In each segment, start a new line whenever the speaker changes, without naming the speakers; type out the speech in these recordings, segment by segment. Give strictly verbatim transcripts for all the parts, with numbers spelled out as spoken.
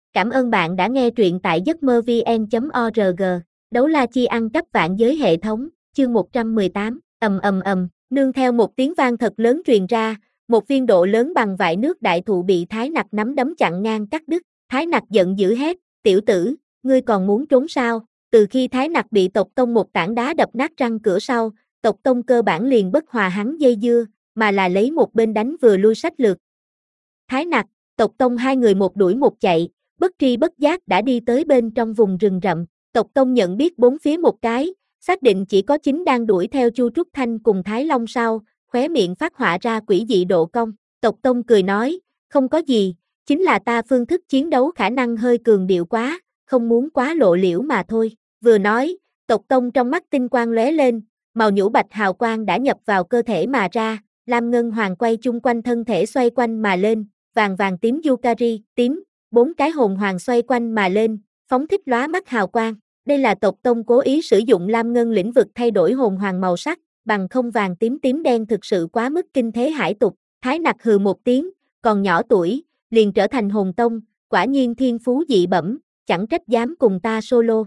Cảm ơn bạn đã nghe truyện tại giấc mơ vn chấm org. Đấu la chi ăn cắp vạn giới hệ thống, chương một trăm mười tám, ầm ầm ầm, nương theo một tiếng vang thật lớn truyền ra, một viên độ lớn bằng vại nước đại thụ bị Thái Nặc nắm đấm chặn ngang cắt đứt. Thái Nặc giận dữ hét, tiểu tử, ngươi còn muốn trốn sao? Từ khi Thái Nặc bị tộc tông một tảng đá đập nát răng cửa sau, tộc tông cơ bản liền bất hòa hắn dây dưa, mà là lấy một bên đánh vừa lui sách lược. Thái Nặc, tộc tông hai người một đuổi một chạy, bất tri bất giác đã đi tới bên trong vùng rừng rậm. Tộc tông nhận biết bốn phía một cái, xác định chỉ có chính đang đuổi theo Chu Trúc Thanh cùng Thái Long sau, khóe miệng phát họa ra quỷ dị độ cong. Tộc tông cười nói, không có gì, chính là ta phương thức chiến đấu khả năng hơi cường điệu quá, không muốn quá lộ liễu mà thôi. Vừa nói, tộc tông trong mắt tinh quang lóe lên, màu nhũ bạch hào quang đã nhập vào cơ thể mà ra, lam ngân hoàng quay chung quanh thân thể xoay quanh mà lên, vàng vàng tím Yukari, tím, bốn cái hồn hoàng xoay quanh mà lên, phóng thích lóa mắt hào quang. Đây là tộc tông cố ý sử dụng lam ngân lĩnh vực thay đổi hồn hoàng màu sắc, bằng không vàng tím tím đen thực sự quá mức kinh thế hải tục. Thái Nặc hừ một tiếng, còn nhỏ tuổi, liền trở thành hồn tông, quả nhiên thiên phú dị bẩm, chẳng trách dám cùng ta solo.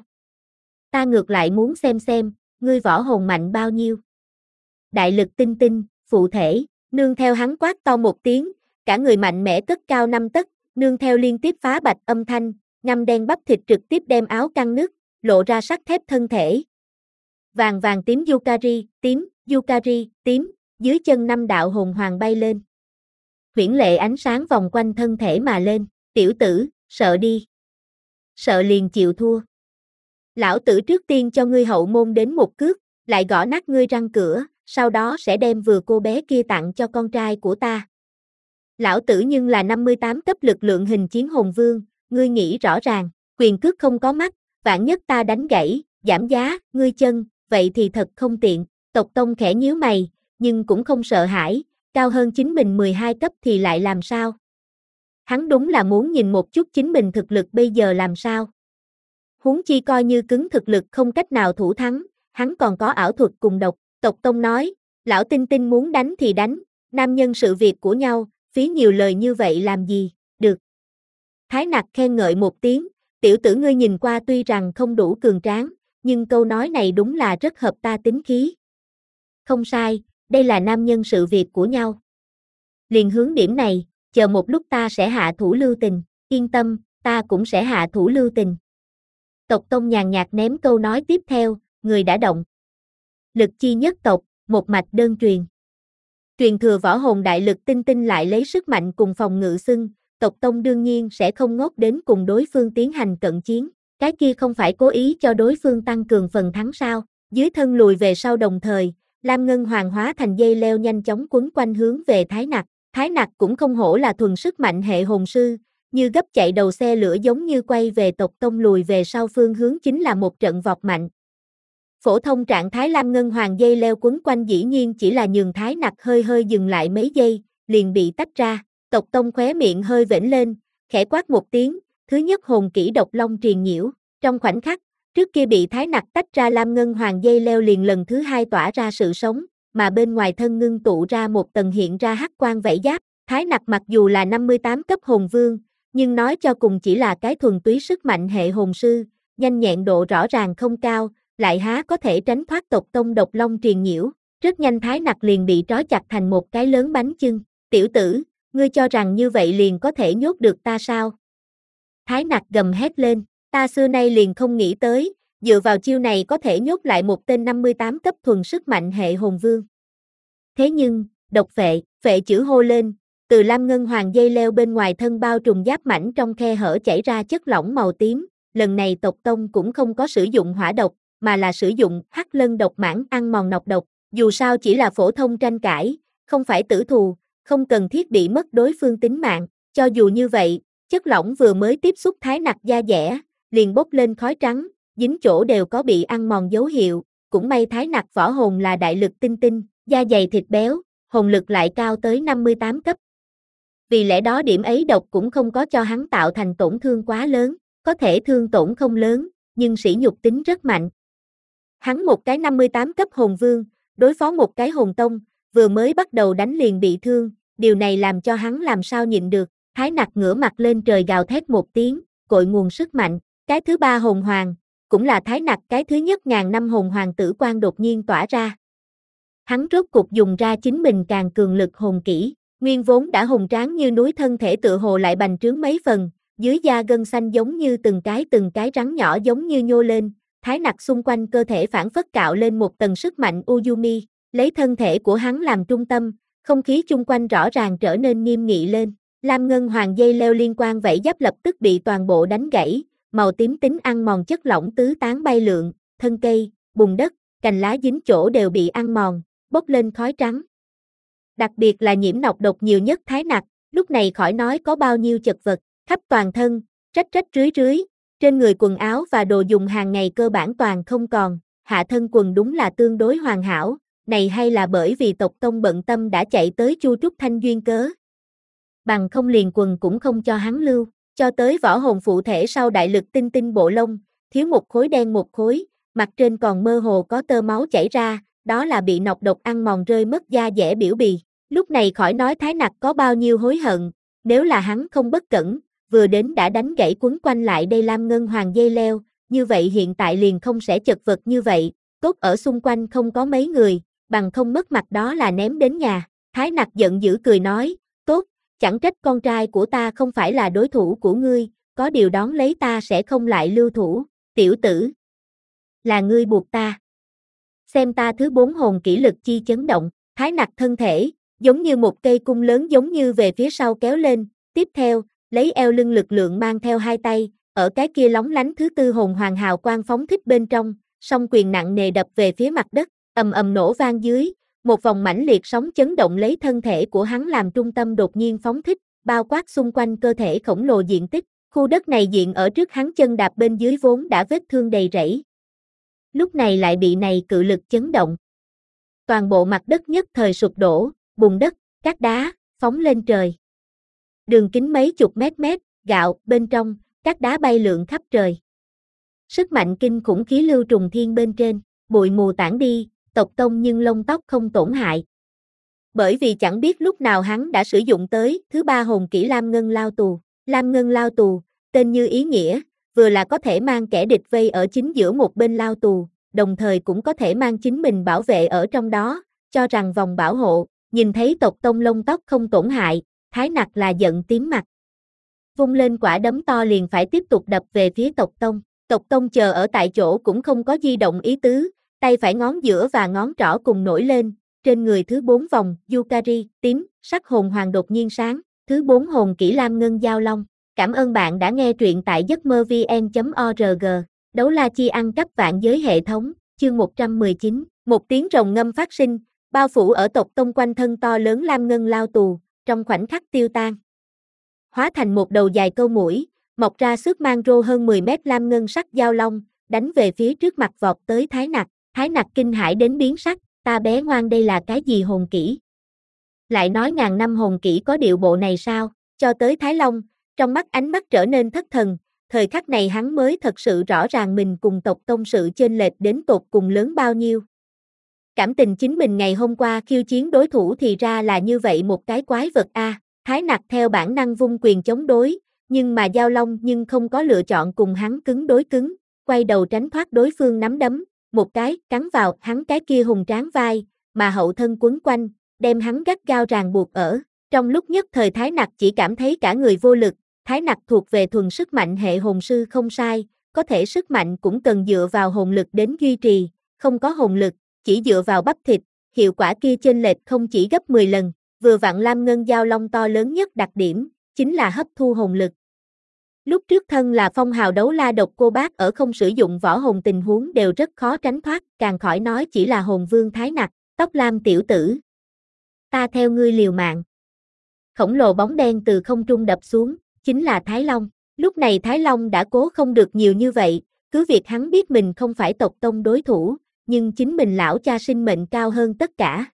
Ta ngược lại muốn xem xem, ngươi võ hồn mạnh bao nhiêu. Đại lực tinh tinh, phụ thể, nương theo hắn quát to một tiếng, cả người mạnh mẽ cất cao năm tấc, nương theo liên tiếp phá bạch âm thanh, ngăm đen bắp thịt trực tiếp đem áo căng nứt, lộ ra sắt thép thân thể. Vàng vàng tím Yukari, tím, Yukari, tím, dưới chân năm đạo hồn hoàng bay lên. Huyễn lệ ánh sáng vòng quanh thân thể mà lên, tiểu tử, sợ đi. Sợ liền chịu thua. Lão tử trước tiên cho ngươi hậu môn đến một cước, lại gõ nát ngươi răng cửa, sau đó sẽ đem vừa cô bé kia tặng cho con trai của ta. Lão tử nhưng là năm mươi tám cấp lực lượng hình chiến hồn vương, ngươi nghĩ rõ ràng, quyền cước không có mắt, vạn nhất ta đánh gãy, giảm giá, ngươi chân, vậy thì thật không tiện. Tộc tông khẽ nhíu mày, nhưng cũng không sợ hãi, cao hơn chính mình mười hai cấp thì lại làm sao? Hắn đúng là muốn nhìn một chút chính mình thực lực bây giờ làm sao. Huống chi coi như cứng thực lực không cách nào thủ thắng, hắn còn có ảo thuật cùng độc. Tộc tông nói, lão tinh tinh muốn đánh thì đánh, nam nhân sự việc của nhau, phí nhiều lời như vậy làm gì, được. Thái Nặc khen ngợi một tiếng, tiểu tử ngươi nhìn qua tuy rằng không đủ cường tráng, nhưng câu nói này đúng là rất hợp ta tính khí. Không sai, đây là nam nhân sự việc của nhau. Liền hướng điểm này, chờ một lúc ta sẽ hạ thủ lưu tình, yên tâm, ta cũng sẽ hạ thủ lưu tình. Tộc tông nhàn nhạt ném câu nói tiếp theo, người đã động. Lực chi nhất tộc, một mạch đơn truyền. Truyền thừa võ hồn đại lực tinh tinh lại lấy sức mạnh cùng phòng ngự xưng, tộc tông đương nhiên sẽ không ngốc đến cùng đối phương tiến hành cận chiến, cái kia không phải cố ý cho đối phương tăng cường phần thắng sao? Dưới thân lùi về sau đồng thời, lam ngân hoàng hóa thành dây leo nhanh chóng quấn quanh hướng về Thái Nặc. Thái Nặc cũng không hổ là thuần sức mạnh hệ hồn sư, như gấp chạy đầu xe lửa giống như quay về tộc tông lùi về sau phương hướng chính là một trận vọt mạnh. Phổ thông trạng thái lam ngân hoàng dây leo quấn quanh dĩ nhiên chỉ là nhường Thái Nặc hơi hơi dừng lại mấy giây, liền bị tách ra. Tộc tông khóe miệng hơi vểnh lên, khẽ quát một tiếng, thứ nhất hồn kỹ độc long triền nhiễu. Trong khoảnh khắc, trước kia bị Thái Nặc tách ra lam ngân hoàng dây leo liền lần thứ hai tỏa ra sự sống, mà bên ngoài thân ngưng tụ ra một tầng hiện ra hắc quang vảy giáp. Thái Nặc mặc dù là năm mươi tám cấp hồn vương, nhưng nói cho cùng chỉ là cái thuần túy sức mạnh hệ hồn sư, nhanh nhẹn độ rõ ràng không cao, lại há có thể tránh thoát tộc tông độc long triền nhiễu. Rất nhanh Thái Nặc liền bị trói chặt thành một cái lớn bánh chưng. Tiểu tử, ngươi cho rằng như vậy liền có thể nhốt được ta sao? Thái Nặc gầm hét lên, ta xưa nay liền không nghĩ tới, dựa vào chiêu này có thể nhốt lại một tên năm mươi tám cấp thuần sức mạnh hệ hồn vương. Thế nhưng, độc phệ, phệ chữ hô lên, từ lam ngân hoàng dây leo bên ngoài thân bao trùm giáp mảnh trong khe hở chảy ra chất lỏng màu tím, lần này tộc tông cũng không có sử dụng hỏa độc, mà là sử dụng hắc lân độc mãn ăn mòn nọc độc, dù sao chỉ là phổ thông tranh cãi, không phải tử thù, không cần thiết bị mất đối phương tính mạng, cho dù như vậy, chất lỏng vừa mới tiếp xúc Thái Nặc da dẻ, liền bốc lên khói trắng, dính chỗ đều có bị ăn mòn dấu hiệu, cũng may Thái Nặc võ hồn là đại lực tinh tinh, da dày thịt béo, hồn lực lại cao tới năm mươi tám cấp. Vì lẽ đó điểm ấy độc cũng không có cho hắn tạo thành tổn thương quá lớn, có thể thương tổn không lớn, nhưng sỉ nhục tính rất mạnh. Hắn một cái năm mươi tám cấp hồn vương, đối phó một cái hồn tông, vừa mới bắt đầu đánh liền bị thương, điều này làm cho hắn làm sao nhịn được. Thái Nặc ngửa mặt lên trời gào thét một tiếng, cội nguồn sức mạnh. Cái thứ ba hồn hoàng, cũng là Thái Nặc cái thứ nhất ngàn năm hồn hoàng tử quang đột nhiên tỏa ra. Hắn rốt cục dùng ra chính mình càng cường lực hồn kỹ, nguyên vốn đã hùng tráng như núi thân thể tựa hồ lại bành trướng mấy phần, dưới da gân xanh giống như từng cái từng cái rắn nhỏ giống như nhô lên, Thái Nặc xung quanh cơ thể phản phất cạo lên một tầng sức mạnh Uzumi, lấy thân thể của hắn làm trung tâm, không khí chung quanh rõ ràng trở nên nghiêm nghị lên. Lam ngân hoàng dây leo liên quan vảy giáp lập tức bị toàn bộ đánh gãy, màu tím tính ăn mòn chất lỏng tứ tán bay lượn, thân cây, bùn đất, cành lá dính chỗ đều bị ăn mòn, bốc lên khói trắng. Đặc biệt là nhiễm nọc độc nhiều nhất Thái Nặc, lúc này khỏi nói có bao nhiêu chật vật, khắp toàn thân, rách rách rưới rưới, trên người quần áo và đồ dùng hàng ngày cơ bản toàn không còn, hạ thân quần đúng là tương đối hoàn hảo, này hay là bởi vì tộc tông bận tâm đã chạy tới Chu Trúc Thanh duyên cớ. Bằng không liền quần cũng không cho hắn lưu, cho tới võ hồn phụ thể sau đại lực tinh tinh bộ lông, thiếu một khối đen một khối, mặt trên còn mơ hồ có tơ máu chảy ra, đó là bị nọc độc ăn mòn rơi mất da dẻ biểu bì. Lúc này khỏi nói Thái Nặc có bao nhiêu hối hận, nếu là hắn không bất cẩn, vừa đến đã đánh gãy quấn quanh lại đây Lam ngân hoàng dây leo, như vậy hiện tại liền không sẽ chật vật như vậy, tốt ở xung quanh không có mấy người, bằng không mất mặt đó là ném đến nhà. Thái Nặc giận dữ cười nói, tốt, chẳng trách con trai của ta không phải là đối thủ của ngươi, có điều đón lấy ta sẽ không lại lưu thủ, tiểu tử. Là ngươi buộc ta. Xem ta thứ bốn hồn kỹ lực chi chấn động, Thái Nặc thân thể, giống như một cây cung lớn giống như về phía sau kéo lên, tiếp theo, lấy eo lưng lực lượng mang theo hai tay, ở cái kia lóng lánh thứ tư hồn hoàng hào quang phóng thích bên trong, song quyền nặng nề đập về phía mặt đất, ầm ầm nổ vang dưới, một vòng mãnh liệt sóng chấn động lấy thân thể của hắn làm trung tâm đột nhiên phóng thích, bao quát xung quanh cơ thể khổng lồ diện tích, khu đất này diện ở trước hắn chân đạp bên dưới vốn đã vết thương đầy rẫy. Lúc này lại bị này cự lực chấn động. Toàn bộ mặt đất nhất thời sụp đổ, bùn đất, cát đá, phóng lên trời. Đường kính mấy chục mét mét, gạo, bên trong, cát đá bay lượn khắp trời. Sức mạnh kinh khủng khí lưu trùng thiên bên trên, bụi mù tản đi, tộc tông nhưng lông tóc không tổn hại. Bởi vì chẳng biết lúc nào hắn đã sử dụng tới thứ ba hồn kỹ Lam Ngân Lao Tù. Lam Ngân Lao Tù, tên như ý nghĩa, vừa là có thể mang kẻ địch vây ở chính giữa một bên lao tù, đồng thời cũng có thể mang chính mình bảo vệ ở trong đó, cho rằng vòng bảo hộ, nhìn thấy tộc tông lông tóc không tổn hại, Thái Nặc là giận tím mặt. Vung lên quả đấm to liền phải tiếp tục đập về phía tộc tông, tộc tông chờ ở tại chỗ cũng không có di động ý tứ, tay phải ngón giữa và ngón trỏ cùng nổi lên, trên người thứ bốn vòng, Yukari, tím, sắc hồn hoàng đột nhiên sáng, thứ bốn hồn kỹ Lam Ngân Giao Long. Cảm ơn bạn đã nghe truyện tại giấc mơ vn chấm org. Đấu la chi ăn cắp vạn giới hệ thống, chương một trăm mười chín. Một tiếng rồng ngâm phát sinh, bao phủ ở tộc tông quanh thân to lớn Lam Ngân Lao Tù, trong khoảnh khắc tiêu tan. Hóa thành một đầu dài câu mũi, mọc ra xước mang rô hơn mười mét Lam Ngân sắc giao long, đánh về phía trước mặt vọt tới Thái Nặc. Thái Nặc kinh hãi đến biến sắc, ta bé ngoan đây là cái gì hồn kỹ? Lại nói ngàn năm hồn kỹ có điệu bộ này sao? Cho tới Thái Long, trong mắt ánh mắt trở nên thất thần, thời khắc này hắn mới thật sự rõ ràng mình cùng tộc tông sự chênh lệch đến tột cùng lớn bao nhiêu. Cảm tình chính mình ngày hôm qua khiêu chiến đối thủ thì ra là như vậy một cái quái vật a. À. Thái Nặc theo bản năng vung quyền chống đối, nhưng mà Giao Long nhưng không có lựa chọn cùng hắn cứng đối cứng, quay đầu tránh thoát đối phương nắm đấm, một cái cắn vào hắn cái kia hùng tráng vai, mà hậu thân quấn quanh, đem hắn gắt gao ràng buộc ở. Trong lúc nhất thời Thái Nặc chỉ cảm thấy cả người vô lực. Thái Nặc thuộc về thuần sức mạnh hệ hồn sư không sai, có thể sức mạnh cũng cần dựa vào hồn lực đến duy trì, không có hồn lực, chỉ dựa vào bắp thịt, hiệu quả kia chênh lệch không chỉ gấp mười lần, vừa vặn Lam Ngân Giao Long to lớn nhất đặc điểm, chính là hấp thu hồn lực. Lúc trước thân là phong hào đấu la độc cô bác ở không sử dụng võ hồn tình huống đều rất khó tránh thoát, càng khỏi nói chỉ là hồn vương Thái Nặc, tóc lam tiểu tử. Ta theo ngươi liều mạng. Khổng lồ bóng đen từ không trung đập xuống, chính là Thái Long. Lúc này Thái Long đã cố không được nhiều như vậy, cứ việc hắn biết mình không phải tộc tông đối thủ, nhưng chính mình lão cha sinh mệnh cao hơn tất cả.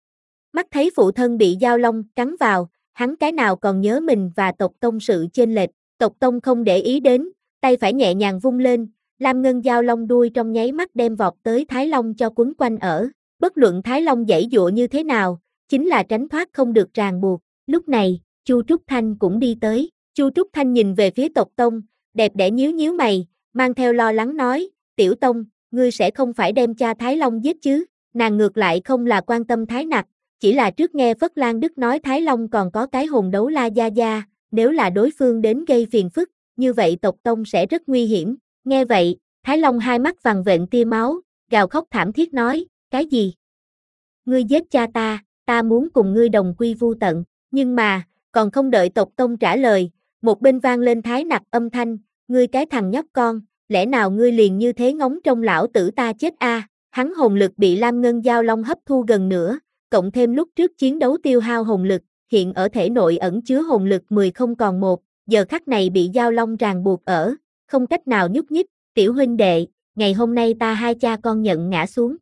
Mắt thấy phụ thân bị Giao Long cắn vào, hắn cái nào còn nhớ mình và tộc tông sự chênh lệch, tộc tông không để ý đến, tay phải nhẹ nhàng vung lên, Lam Ngân Giao Long đuôi trong nháy mắt đem vọt tới Thái Long cho quấn quanh ở, bất luận Thái Long giãy giụa như thế nào, chính là tránh thoát không được ràng buộc. Lúc này, Chu Trúc Thanh cũng đi tới. Chu Trúc Thanh nhìn về phía tộc tông, đẹp đẽ nhíu nhíu mày, mang theo lo lắng nói, Tiểu Tông, ngươi sẽ không phải đem cha Thái Long giết chứ? Nàng ngược lại không là quan tâm Thái Nặc, chỉ là trước nghe Phất Lan Đức nói Thái Long còn có cái hồn đấu la gia gia, nếu là đối phương đến gây phiền phức, như vậy tộc tông sẽ rất nguy hiểm. Nghe vậy, Thái Long hai mắt vằn vện tia máu, gào khóc thảm thiết nói, cái gì? Ngươi giết cha ta, ta muốn cùng ngươi đồng quy vu tận, nhưng mà, còn không đợi tộc tông trả lời, một bên vang lên Thái Nặc âm thanh, ngươi cái thằng nhóc con, lẽ nào ngươi liền như thế ngóng trông lão tử ta chết a? À? Hắn hồn lực bị Lam Ngân Giao Long hấp thu gần nữa, cộng thêm lúc trước chiến đấu tiêu hao hồn lực, hiện ở thể nội ẩn chứa hồn lực mười không còn một, giờ khắc này bị Giao Long ràng buộc ở, không cách nào nhúc nhích, tiểu huynh đệ, ngày hôm nay ta hai cha con nhận ngã xuống.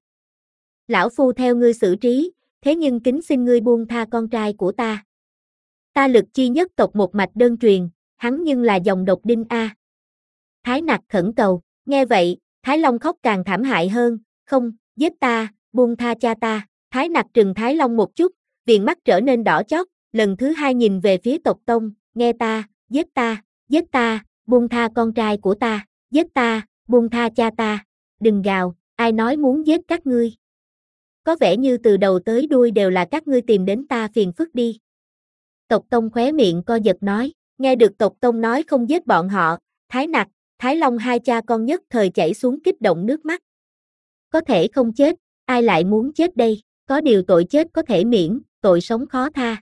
Lão phu theo ngươi xử trí, thế nhưng kính xin ngươi buông tha con trai của ta. Ta Lực Chi nhất tộc một mạch đơn truyền, hắn nhưng là dòng độc đinh a. Thái Nặc khẩn cầu, nghe vậy, Thái Long khóc càng thảm hại hơn, không, giết ta, buông tha cha ta. Thái Nặc trừng Thái Long một chút, viền mắt trở nên đỏ chót, lần thứ hai nhìn về phía tộc tông, nghe ta, giết ta, giết ta, buông tha con trai của ta, giết ta, buông tha cha ta, đừng gào, ai nói muốn giết các ngươi. Có vẻ như từ đầu tới đuôi đều là các ngươi tìm đến ta phiền phức đi. Tộc tông khóe miệng co giật nói, nghe được tộc tông nói không giết bọn họ, Thái Nặc, Thái Long hai cha con nhất thời chảy xuống kích động nước mắt. Có thể không chết, ai lại muốn chết đây, có điều tội chết có thể miễn, tội sống khó tha.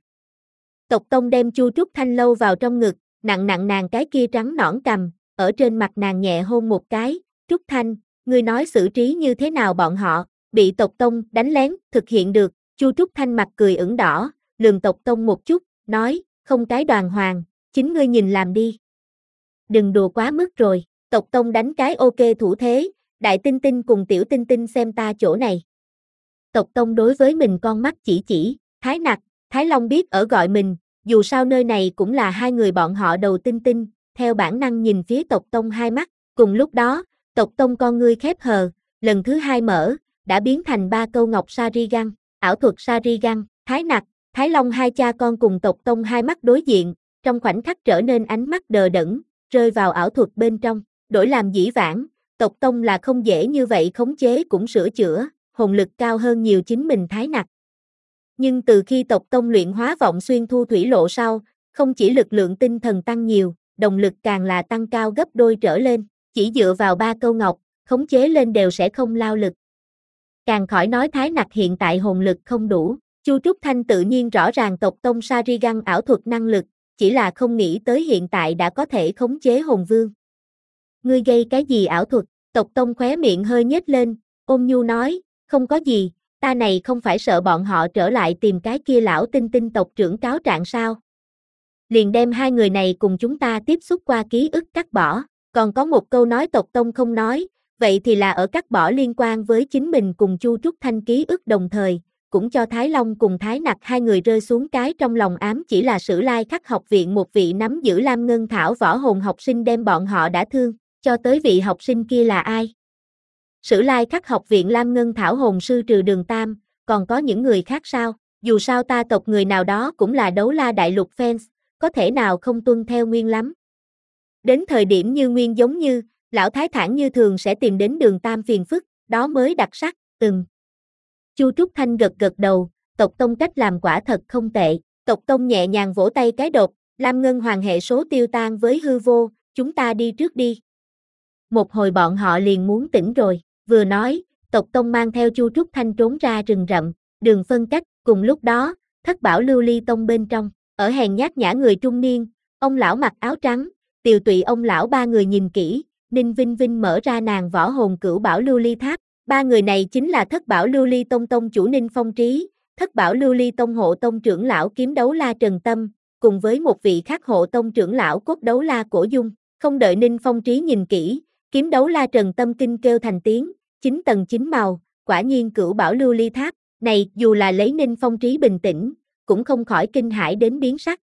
Tộc tông đem Chu Trúc Thanh lâu vào trong ngực, nặng nặng nàng cái kia trắng nõn cằm, ở trên mặt nàng nhẹ hôn một cái, Trúc Thanh, ngươi nói xử trí như thế nào bọn họ, bị tộc tông đánh lén, thực hiện được, Chu Trúc Thanh mặt cười ửng đỏ, lườm tộc tông một chút, nói, không cái đoàn hoàng, chính ngươi nhìn làm đi. Đừng đùa quá mức rồi, tộc tông đánh cái ok thủ thế, đại tinh tinh cùng tiểu tinh tinh xem ta chỗ này. Tộc tông đối với mình con mắt chỉ chỉ, Thái Nặc, Thái Long biết ở gọi mình, dù sao nơi này cũng là hai người bọn họ đầu tinh tinh, theo bản năng nhìn phía tộc tông hai mắt, cùng lúc đó, tộc tông con ngươi khép hờ, lần thứ hai mở, đã biến thành ba câu ngọc Sarigan, ảo thuật Sarigan, Thái Nặc, Thái Long hai cha con cùng tộc tông hai mắt đối diện, trong khoảnh khắc trở nên ánh mắt đờ đẫn, rơi vào ảo thuật bên trong, đổi làm dĩ vãng, tộc tông là không dễ như vậy khống chế cũng sửa chữa, hồn lực cao hơn nhiều chính mình Thái Nặc. Nhưng từ khi tộc tông luyện hóa vọng xuyên thu thủy lộ sau, không chỉ lực lượng tinh thần tăng nhiều, động lực càng là tăng cao gấp đôi trở lên, chỉ dựa vào ba câu ngọc, khống chế lên đều sẽ không lao lực. Càng khỏi nói Thái Nặc hiện tại hồn lực không đủ, Chu Trúc Thanh tự nhiên rõ ràng tộc tông Sarigan ảo thuật năng lực, chỉ là không nghĩ tới hiện tại đã có thể khống chế hồn vương. Ngươi gây cái gì ảo thuật? Tộc tông khóe miệng hơi nhếch lên, ôm nhu nói, không có gì, ta này không phải sợ bọn họ trở lại tìm cái kia lão tinh tinh tộc trưởng cáo trạng sao? Liền đem hai người này cùng chúng ta tiếp xúc qua ký ức cắt bỏ, còn có một câu nói tộc tông không nói, vậy thì là ở cắt bỏ liên quan với chính mình cùng Chu Trúc Thanh ký ức đồng thời, cũng cho Thái Long cùng Thái Nặc hai người rơi xuống cái trong lòng ám chỉ là Sử Lai Khắc học viện một vị nắm giữ Lam Ngân Thảo võ hồn học sinh đem bọn họ đã thương, cho tới vị học sinh kia là ai? Sử Lai Khắc học viện Lam Ngân Thảo hồn sư trừ Đường Tam, còn có những người khác sao? Dù sao ta tộc người nào đó cũng là đấu la đại lục fans, có thể nào không tuân theo nguyên lắm. Đến thời điểm như nguyên giống như, lão thái thản như thường sẽ tìm đến Đường Tam phiền phức, đó mới đặc sắc, từng. Chu Trúc Thanh gật gật đầu, tộc tông cách làm quả thật không tệ, tộc tông nhẹ nhàng vỗ tay cái đột, Lam Ngân hoàng hệ số tiêu tan với hư vô, chúng ta đi trước đi. Một hồi bọn họ liền muốn tỉnh rồi, vừa nói, tộc tông mang theo Chu Trúc Thanh trốn ra rừng rậm, đường phân cách, cùng lúc đó, thất bảo lưu ly tông bên trong, ở hèn nhát nhã người trung niên, ông lão mặc áo trắng, tiều tụy ông lão ba người nhìn kỹ, Ninh Vinh Vinh mở ra nàng võ hồn cửu bảo lưu ly tháp, ba người này chính là thất bảo lưu ly tông tông chủ Ninh Phong Trí, thất bảo lưu ly tông hộ tông trưởng lão kiếm đấu la Trần Tâm, cùng với một vị khác hộ tông trưởng lão cốt đấu la Cổ Dung, không đợi Ninh Phong Trí nhìn kỹ, kiếm đấu la Trần Tâm kinh kêu thành tiếng, chín tầng chín màu, quả nhiên cửu bảo lưu ly tháp, này dù là lấy Ninh Phong Trí bình tĩnh, cũng không khỏi kinh hãi đến biến sắc.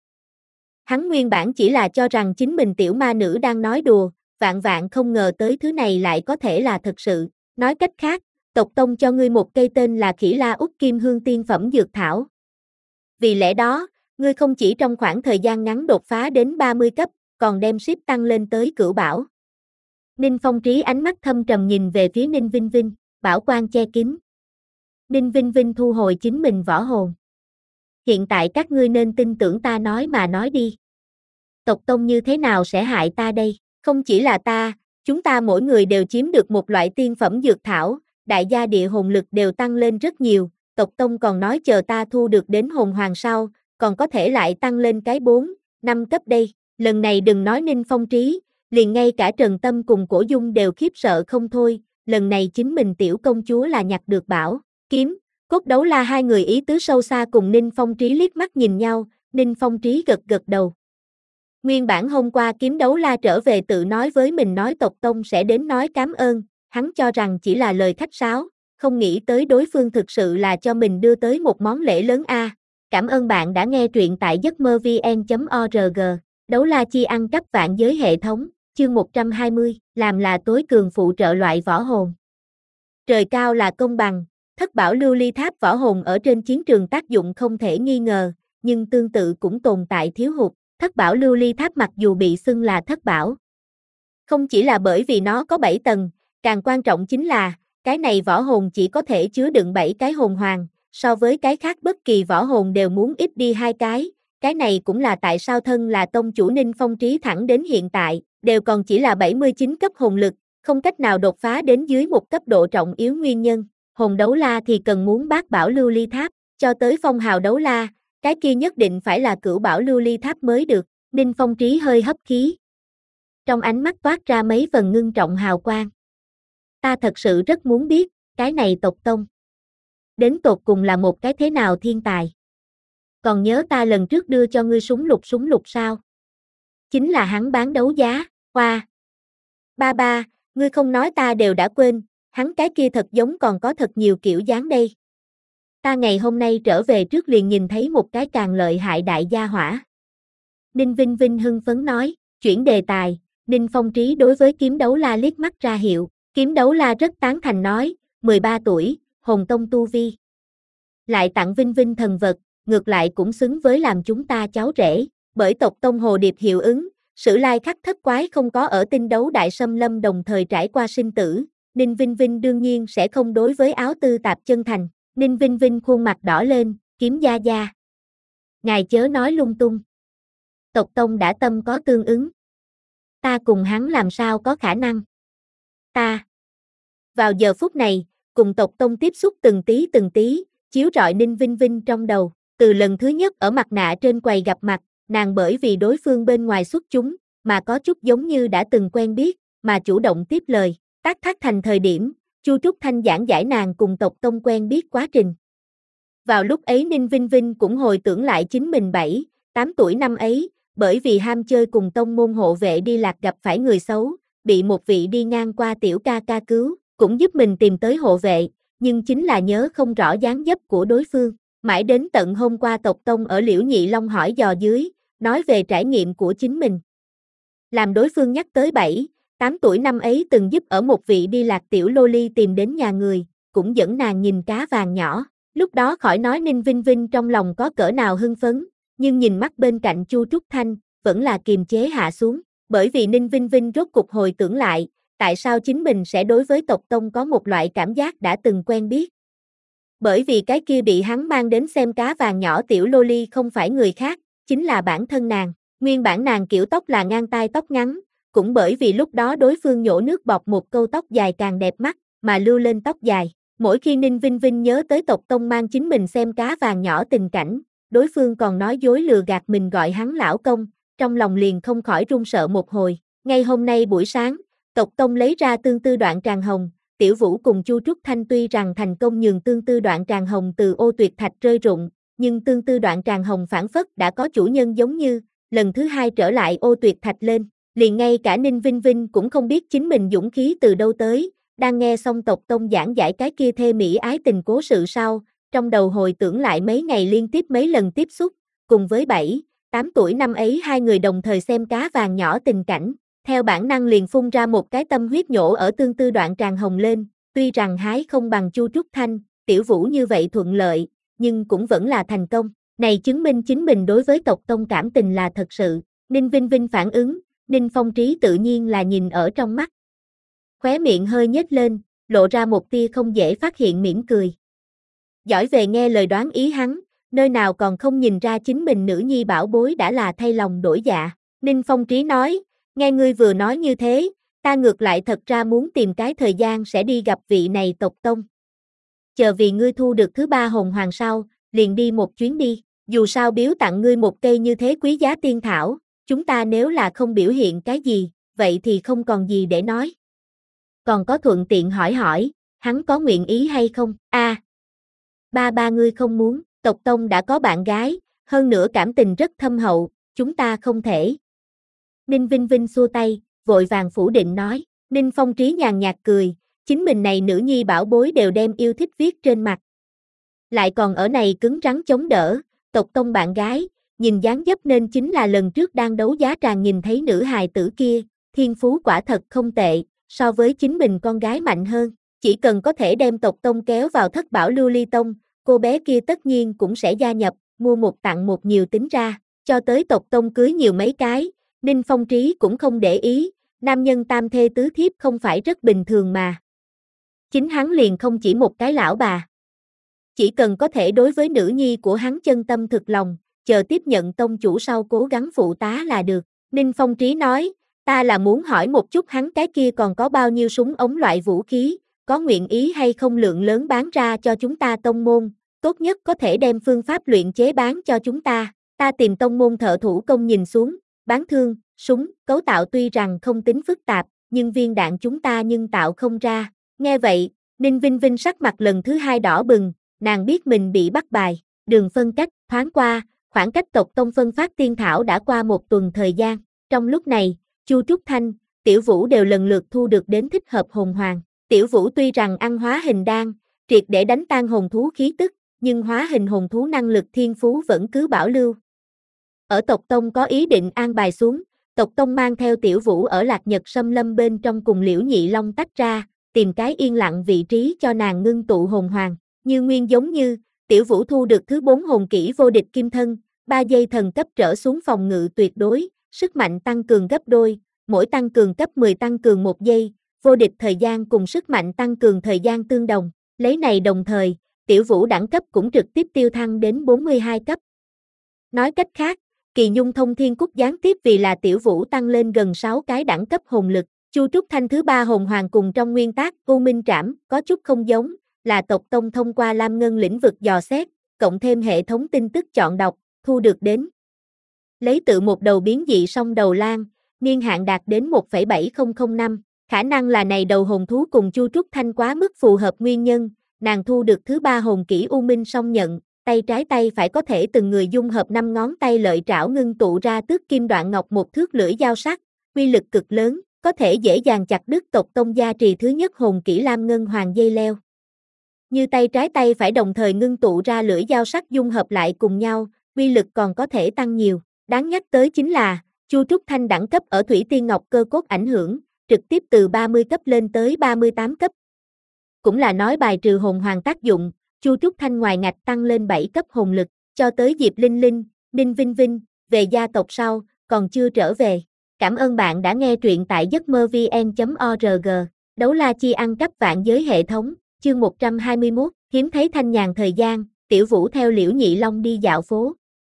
Hắn nguyên bản chỉ là cho rằng chính mình tiểu ma nữ đang nói đùa, vạn vạn không ngờ tới thứ này lại có thể là thật sự, nói cách khác, tộc tông cho ngươi một cây tên là Khỉ La Úc Kim Hương tiên phẩm dược thảo. Vì lẽ đó, ngươi không chỉ trong khoảng thời gian ngắn đột phá đến ba mươi cấp, còn đem ship tăng lên tới cửu bảo. Ninh Phong Trí ánh mắt thâm trầm nhìn về phía Ninh Vinh Vinh, bảo quan che kín. Ninh Vinh Vinh thu hồi chính mình võ hồn. Hiện tại các ngươi nên tin tưởng ta nói mà nói đi. Tộc Tông như thế nào sẽ hại ta đây? Không chỉ là ta, chúng ta mỗi người đều chiếm được một loại tiên phẩm dược thảo, đại gia địa hồn lực đều tăng lên rất nhiều, tộc Tông còn nói chờ ta thu được đến hồn hoàng sau, còn có thể lại tăng lên cái bốn, năm cấp đây. Lần này đừng nói Ninh Phong Trí, liền ngay cả Trần Tâm cùng Cổ Dung đều khiếp sợ không thôi, lần này chính mình tiểu công chúa là nhặt được bảo, kiếm, cốt đấu la hai người ý tứ sâu xa cùng Ninh Phong Trí liếc mắt nhìn nhau, Ninh Phong Trí gật gật đầu. Nguyên bản hôm qua kiếm đấu la trở về tự nói với mình nói tộc Tông sẽ đến nói cảm ơn, hắn cho rằng chỉ là lời khách sáo, không nghĩ tới đối phương thực sự là cho mình đưa tới một món lễ lớn a. Cảm ơn bạn đã nghe truyện tại giấc mơ vn chấm org. Đấu la chi ăn cắp vạn giới hệ thống, chương một trăm hai mươi, làm là tối cường phụ trợ loại võ hồn. Trời cao là công bằng, thất bảo lưu ly tháp võ hồn ở trên chiến trường tác dụng không thể nghi ngờ, nhưng tương tự cũng tồn tại thiếu hụt. Thất bảo lưu ly tháp mặc dù bị xưng là thất bảo, không chỉ là bởi vì nó có bảy tầng, càng quan trọng chính là, cái này võ hồn chỉ có thể chứa đựng bảy cái hồn hoàng, so với cái khác bất kỳ võ hồn đều muốn ít đi hai cái, cái này cũng là tại sao thân là tông chủ Ninh Phong Trí thẳng đến hiện tại, đều còn chỉ là bảy mươi chín cấp hồn lực, không cách nào đột phá đến dưới một cấp độ trọng yếu nguyên nhân, hồn đấu la thì cần muốn bát bảo lưu ly tháp, cho tới phong hào đấu la, cái kia nhất định phải là cửu bảo lưu ly tháp mới được, Ninh Phong Trí hơi hấp khí. Trong ánh mắt toát ra mấy phần ngưng trọng hào quang. Ta thật sự rất muốn biết, cái này tộc Tông đến tột cùng là một cái thế nào thiên tài. Còn nhớ ta lần trước đưa cho ngươi súng lục súng lục sao? Chính là hắn bán đấu giá, hoa. Ba ba, ngươi không nói ta đều đã quên, hắn cái kia thật giống còn có thật nhiều kiểu dáng đây. Ta ngày hôm nay trở về trước liền nhìn thấy một cái càng lợi hại đại gia hỏa. Ninh Vinh Vinh hưng phấn nói, chuyển đề tài, Ninh Phong Trí đối với kiếm đấu la liếc mắt ra hiệu, kiếm đấu la rất tán thành nói, mười ba tuổi, hồn tông tu vi. Lại tặng Vinh Vinh thần vật, ngược lại cũng xứng với làm chúng ta cháu rể, bởi tộc Tông Hồ Điệp hiệu ứng, Sử Lai Khắc thất quái không có ở tinh đấu đại xâm lâm đồng thời trải qua sinh tử, Ninh Vinh Vinh đương nhiên sẽ không đối với áo tư tạp chân thành. Ninh Vinh Vinh khuôn mặt đỏ lên, kiếm gia gia. Ngài chớ nói lung tung. Tộc Tông đã tâm có tương ứng. Ta cùng hắn làm sao có khả năng. Ta. Vào giờ phút này, cùng tộc Tông tiếp xúc từng tí từng tí, chiếu rọi Ninh Vinh Vinh trong đầu. Từ lần thứ nhất ở mặt nạ trên quầy gặp mặt, nàng bởi vì đối phương bên ngoài xuất chúng, mà có chút giống như đã từng quen biết, mà chủ động tiếp lời. Tác Thác Thành thời điểm, Chu Trúc Thanh giảng giải nàng cùng tộc Tông quen biết quá trình. Vào lúc ấy Ninh Vinh Vinh cũng hồi tưởng lại chính mình bảy, tám tuổi năm ấy, bởi vì ham chơi cùng tông môn hộ vệ đi lạc gặp phải người xấu, bị một vị đi ngang qua tiểu ca ca cứu, cũng giúp mình tìm tới hộ vệ, nhưng chính là nhớ không rõ dáng dấp của đối phương. Mãi đến tận hôm qua tộc Tông ở Liễu Nhị Long hỏi dò dưới, nói về trải nghiệm của chính mình. Làm đối phương nhắc tới bảy, tám tuổi năm ấy từng giúp ở một vị đi lạc tiểu lô ly tìm đến nhà người, cũng dẫn nàng nhìn cá vàng nhỏ. Lúc đó khỏi nói Ninh Vinh Vinh trong lòng có cỡ nào hưng phấn, nhưng nhìn mắt bên cạnh Chu Trúc Thanh, vẫn là kiềm chế hạ xuống, bởi vì Ninh Vinh Vinh rốt cục hồi tưởng lại, tại sao chính mình sẽ đối với tộc Tông có một loại cảm giác đã từng quen biết. Bởi vì cái kia bị hắn mang đến xem cá vàng nhỏ tiểu lô ly không phải người khác, chính là bản thân nàng, nguyên bản nàng kiểu tóc là ngang tai tóc ngắn, cũng bởi vì lúc đó đối phương nhổ nước bọt một câu tóc dài càng đẹp mắt, mà lưu lên tóc dài. Mỗi khi Ninh Vinh Vinh nhớ tới tộc Tông mang chính mình xem cá vàng nhỏ tình cảnh, đối phương còn nói dối lừa gạt mình gọi hắn lão công, trong lòng liền không khỏi run sợ một hồi. Ngay hôm nay buổi sáng, tộc Tông lấy ra tương tư đoạn tràng hồng, Tiểu Vũ cùng Chu Trúc Thanh tuy rằng thành công nhường tương tư đoạn tràng hồng từ ô tuyệt thạch rơi rụng, nhưng tương tư đoạn tràng hồng phản phất đã có chủ nhân giống như, lần thứ hai trở lại ô tuyệt thạch lên. Liền ngay cả Ninh Vinh Vinh cũng không biết chính mình dũng khí từ đâu tới, đang nghe xong tộc Tông giảng giải cái kia thê mỹ ái tình cố sự sau, trong đầu hồi tưởng lại mấy ngày liên tiếp mấy lần tiếp xúc, cùng với bảy, tám tuổi năm ấy hai người đồng thời xem cá vàng nhỏ tình cảnh, theo bản năng liền phun ra một cái tâm huyết nhổ ở tương tư đoạn tràng hồng lên, tuy rằng hái không bằng Chu Trúc Thanh, Tiểu Vũ như vậy thuận lợi, nhưng cũng vẫn là thành công, này chứng minh chính mình đối với tộc Tông cảm tình là thật sự. Ninh Vinh Vinh phản ứng, Ninh Phong Trí tự nhiên là nhìn ở trong mắt. Khóe miệng hơi nhếch lên, lộ ra một tia không dễ phát hiện mỉm cười. Giỏi về nghe lời đoán ý hắn, nơi nào còn không nhìn ra chính mình nữ nhi bảo bối đã là thay lòng đổi dạ. Ninh Phong Trí nói, nghe ngươi vừa nói như thế, ta ngược lại thật ra muốn tìm cái thời gian sẽ đi gặp vị này tộc tông. Chờ vì ngươi thu được thứ ba hồn hoàng sau, liền đi một chuyến đi, dù sao biếu tặng ngươi một cây như thế quý giá tiên thảo, chúng ta nếu là không biểu hiện cái gì, vậy thì không còn gì để nói. Còn có thuận tiện hỏi hỏi, hắn có nguyện ý hay không? A, à, ba ba ngươi không muốn, tộc tông đã có bạn gái, hơn nữa cảm tình rất thâm hậu, chúng ta không thể. Ninh Vinh Vinh xua tay, vội vàng phủ định nói. Ninh Phong Trí nhàn nhạt cười, chính mình này nữ nhi bảo bối đều đem yêu thích viết trên mặt. Lại còn ở này cứng rắn chống đỡ, tộc tông bạn gái, nhìn dáng dấp nên chính là lần trước đang đấu giá tràng nhìn thấy nữ hài tử kia, thiên phú quả thật không tệ, so với chính mình con gái mạnh hơn. Chỉ cần có thể đem tộc tông kéo vào thất bảo lưu ly tông, cô bé kia tất nhiên cũng sẽ gia nhập, mua một tặng một nhiều tính ra, cho tới tộc tông cưới nhiều mấy cái, Ninh Phong Trí cũng không để ý, nam nhân tam thê tứ thiếp không phải rất bình thường mà. Chính hắn liền không chỉ một cái lão bà. Chỉ cần có thể đối với nữ nhi của hắn chân tâm thực lòng, chờ tiếp nhận tông chủ sau cố gắng phụ tá là được. Ninh Phong Trí nói, ta là muốn hỏi một chút hắn cái kia còn có bao nhiêu súng ống loại vũ khí, có nguyện ý hay không lượng lớn bán ra cho chúng ta tông môn, tốt nhất có thể đem phương pháp luyện chế bán cho chúng ta. Ta tìm tông môn thợ thủ công nhìn xuống, bán thương, súng, cấu tạo tuy rằng không tính phức tạp, nhưng viên đạn chúng ta nhưng tạo không ra. Nghe vậy, Ninh Vinh Vinh sắc mặt lần thứ hai đỏ bừng, nàng biết mình bị bắt bài, đường phân cách, thoáng qua, khoảng cách tộc tông phân phát tiên thảo đã qua một tuần thời gian. Trong lúc này, Chu Trúc Thanh, Tiểu Vũ đều lần lượt thu được đến thích hợp hồn hoàng. Tiểu Vũ tuy rằng ăn hóa hình đan, triệt để đánh tan hồn thú khí tức, nhưng hóa hình hồn thú năng lực thiên phú vẫn cứ bảo lưu. Ở tộc tông có ý định an bài xuống, tộc tông mang theo Tiểu Vũ ở Lạc Nhật Sâm Lâm bên trong cùng Liễu Nhị Long tách ra, tìm cái yên lặng vị trí cho nàng ngưng tụ hồn hoàng. Như nguyên giống như, Tiểu Vũ thu được thứ bốn hồn kỹ vô địch kim thân, ba giây thần cấp trở xuống phòng ngự tuyệt đối, sức mạnh tăng cường gấp đôi, mỗi tăng cường cấp mười tăng cường một giây, vô địch thời gian cùng sức mạnh tăng cường thời gian tương đồng. Lấy này đồng thời, Tiểu Vũ đẳng cấp cũng trực tiếp tiêu thăng đến bốn mươi hai cấp. Nói cách khác, Kỳ Nhung thông thiên cúc gián tiếp vì là Tiểu Vũ tăng lên gần sáu cái đẳng cấp hồn lực. Chu Trúc Thanh thứ ba hồn hoàng cùng trong nguyên tác U Minh Trảm có chút không giống, là tộc tông thông qua Lam Ngân lĩnh vực dò xét, cộng thêm hệ thống tin tức chọn đọc, thu được đến. Lấy tự một đầu biến dị song đầu lang, niên hạn đạt đến một phẩy bảy không không năm, khả năng là này đầu hồn thú cùng Chu Trúc Thanh quá mức phù hợp nguyên nhân, nàng thu được thứ ba hồn kỹ U Minh song nhận, tay trái tay phải có thể từng người dung hợp năm ngón tay lợi trảo ngưng tụ ra tước kim đoạn ngọc một thước lưỡi dao sắc, uy lực cực lớn, có thể dễ dàng chặt đứt tộc tông gia trì thứ nhất hồn kỹ Lam Ngân Hoàng dây leo. Như tay trái tay phải đồng thời ngưng tụ ra lưỡi dao sắc dung hợp lại cùng nhau, uy lực còn có thể tăng nhiều. Đáng nhắc tới chính là, Chu Trúc Thanh đẳng cấp ở Thủy Tiên Ngọc cơ cốt ảnh hưởng, trực tiếp từ ba mươi cấp lên tới ba mươi tám cấp. Cũng là nói bài trừ hồn hoàng tác dụng, Chu Trúc Thanh ngoài ngạch tăng lên bảy cấp hồn lực, cho tới Diệp Linh Linh, Ninh Vinh Vinh, về gia tộc sau, còn chưa trở về. Cảm ơn bạn đã nghe truyện tại giấc mơ vn chấm org. Đấu la chi ăn cắp vạn giới hệ thống, chương một trăm hai mươi mốt, hiếm thấy thanh nhàn thời gian, Tiểu Vũ theo Liễu Nhị Long đi dạo phố.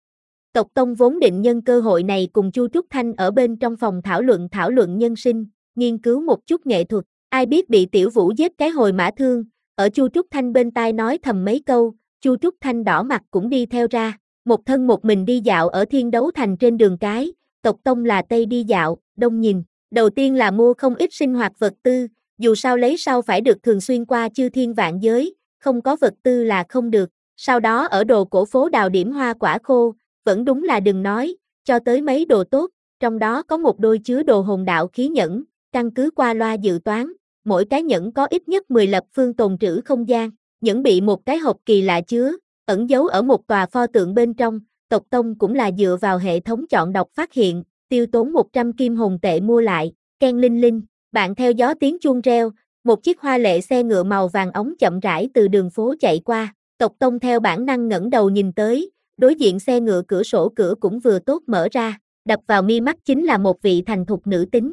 Tộc tông vốn định nhân cơ hội này cùng Chu Trúc Thanh ở bên trong phòng thảo luận thảo luận nhân sinh, nghiên cứu một chút nghệ thuật, ai biết bị Tiểu Vũ giết cái hồi mã thương, ở Chu Trúc Thanh bên tai nói thầm mấy câu, Chu Trúc Thanh đỏ mặt cũng đi theo ra, một thân một mình đi dạo ở Thiên Đấu Thành trên đường cái, tộc tông là Tây đi dạo, Đông nhìn, đầu tiên là mua không ít sinh hoạt vật tư, dù sao lấy sau phải được thường xuyên qua chư thiên vạn giới, không có vật tư là không được, sau đó ở đồ cổ phố đào điểm hoa quả khô, vẫn đúng là đừng nói, cho tới mấy đồ tốt, trong đó có một đôi chứa đồ hồn đạo khí nhẫn, căn cứ qua loa dự toán, mỗi cái nhẫn có ít nhất mười lập phương tồn trữ không gian, nhẫn bị một cái hộp kỳ lạ chứa, ẩn giấu ở một tòa pho tượng bên trong, tộc tông cũng là dựa vào hệ thống chọn đọc phát hiện, tiêu tốn một trăm kim hồn tệ mua lại, ken linh linh, bạn theo gió tiếng chuông reo, một chiếc hoa lệ xe ngựa màu vàng ống chậm rãi từ đường phố chạy qua, tộc tông theo bản năng ngẩng đầu nhìn tới, đối diện xe ngựa cửa sổ cửa cũng vừa tốt mở ra, đập vào mi mắt chính là một vị thành thục nữ tính.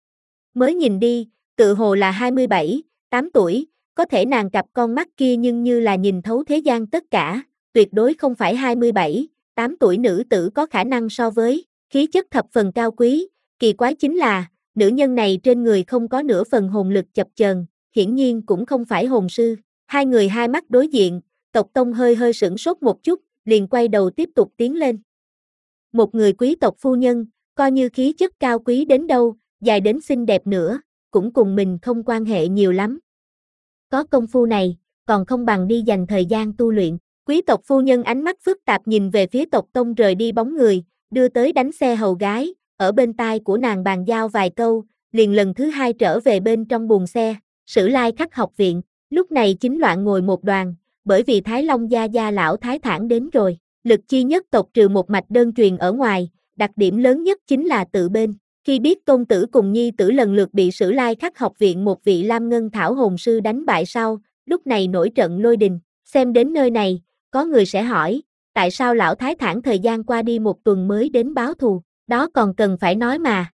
Mới nhìn đi, tự hồ là hai mươi bảy, tám tuổi, có thể nàng cặp con mắt kia nhưng như là nhìn thấu thế gian tất cả, tuyệt đối không phải hai mươi bảy, tám tuổi nữ tử có khả năng so với, khí chất thập phần cao quý, kỳ quái chính là, nữ nhân này trên người không có nửa phần hồn lực chập chờn, hiển nhiên cũng không phải hồn sư. Hai người hai mắt đối diện, Tộc Tông hơi hơi sửng sốt một chút, liền quay đầu tiếp tục tiến lên. Một người quý tộc phu nhân, coi như khí chất cao quý đến đâu, dài đến xinh đẹp nữa, cũng cùng mình không quan hệ nhiều lắm. Có công phu này, còn không bằng đi dành thời gian tu luyện. Quý tộc phu nhân ánh mắt phức tạp nhìn về phía Tộc Tông rời đi bóng người, đưa tới đánh xe hầu gái, ở bên tai của nàng bàn giao vài câu, liền lần thứ hai trở về bên trong buồng xe. Sử Lai Khắc học viện, lúc này chính loạn ngồi một đoàn, bởi vì Thái Long gia gia lão thái thản đến rồi. Lực chi nhất tộc trừ một mạch đơn truyền ở ngoài, đặc điểm lớn nhất chính là tự bên. Khi biết tôn tử cùng nhi tử lần lượt bị Sử Lai Khắc học viện một vị Lam Ngân Thảo hồn sư đánh bại sau, lúc này nổi trận lôi đình. Xem đến nơi này, có người sẽ hỏi, tại sao lão thái thản thời gian qua đi một tuần mới đến báo thù, đó còn cần phải nói mà.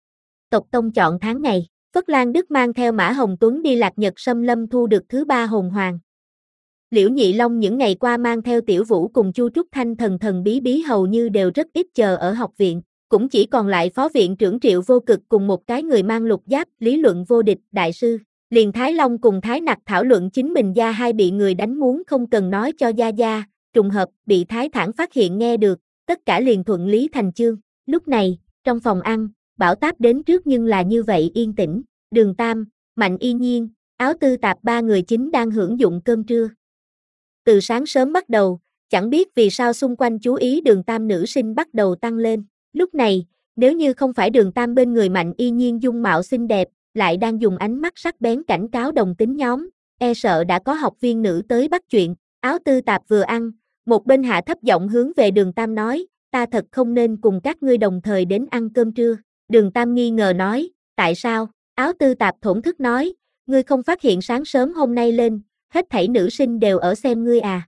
Tộc Tông chọn tháng ngày, Phất Lan Đức mang theo Mã Hồng Tuấn đi Lạc Nhật Xâm Lâm thu được thứ ba hồn hoàng. Liễu Nhị Long những ngày qua mang theo Tiểu Vũ cùng Chu Trúc Thanh thần thần bí bí hầu như đều rất ít chờ ở học viện, cũng chỉ còn lại phó viện trưởng Triệu Vô Cực cùng một cái người mang lục giáp lý luận vô địch đại sư. Liền Thái Long cùng Thái Nặc thảo luận chính mình gia hai bị người đánh muốn không cần nói cho gia gia, trùng hợp bị Thái Thản phát hiện nghe được, tất cả liền thuận lý thành chương. Lúc này, trong phòng ăn, Bảo Táp đến trước nhưng là như vậy yên tĩnh, Đường Tam, Mạnh Y Nhiên, Áo Tư Tạp ba người chính đang hưởng dụng cơm trưa. Từ sáng sớm bắt đầu, chẳng biết vì sao xung quanh chú ý Đường Tam nữ sinh bắt đầu tăng lên. Lúc này, nếu như không phải Đường Tam bên người Mạnh Y Nhiên dung mạo xinh đẹp, lại đang dùng ánh mắt sắc bén cảnh cáo đồng tính nhóm, e sợ đã có học viên nữ tới bắt chuyện. Áo Tư Tạp vừa ăn, một bên hạ thấp giọng hướng về Đường Tam nói, ta thật không nên cùng các ngươi đồng thời đến ăn cơm trưa. Đường Tam nghi ngờ nói, tại sao? Áo Tư Tạp thổn thức nói, ngươi không phát hiện sáng sớm hôm nay lên, hết thảy nữ sinh đều ở xem ngươi à?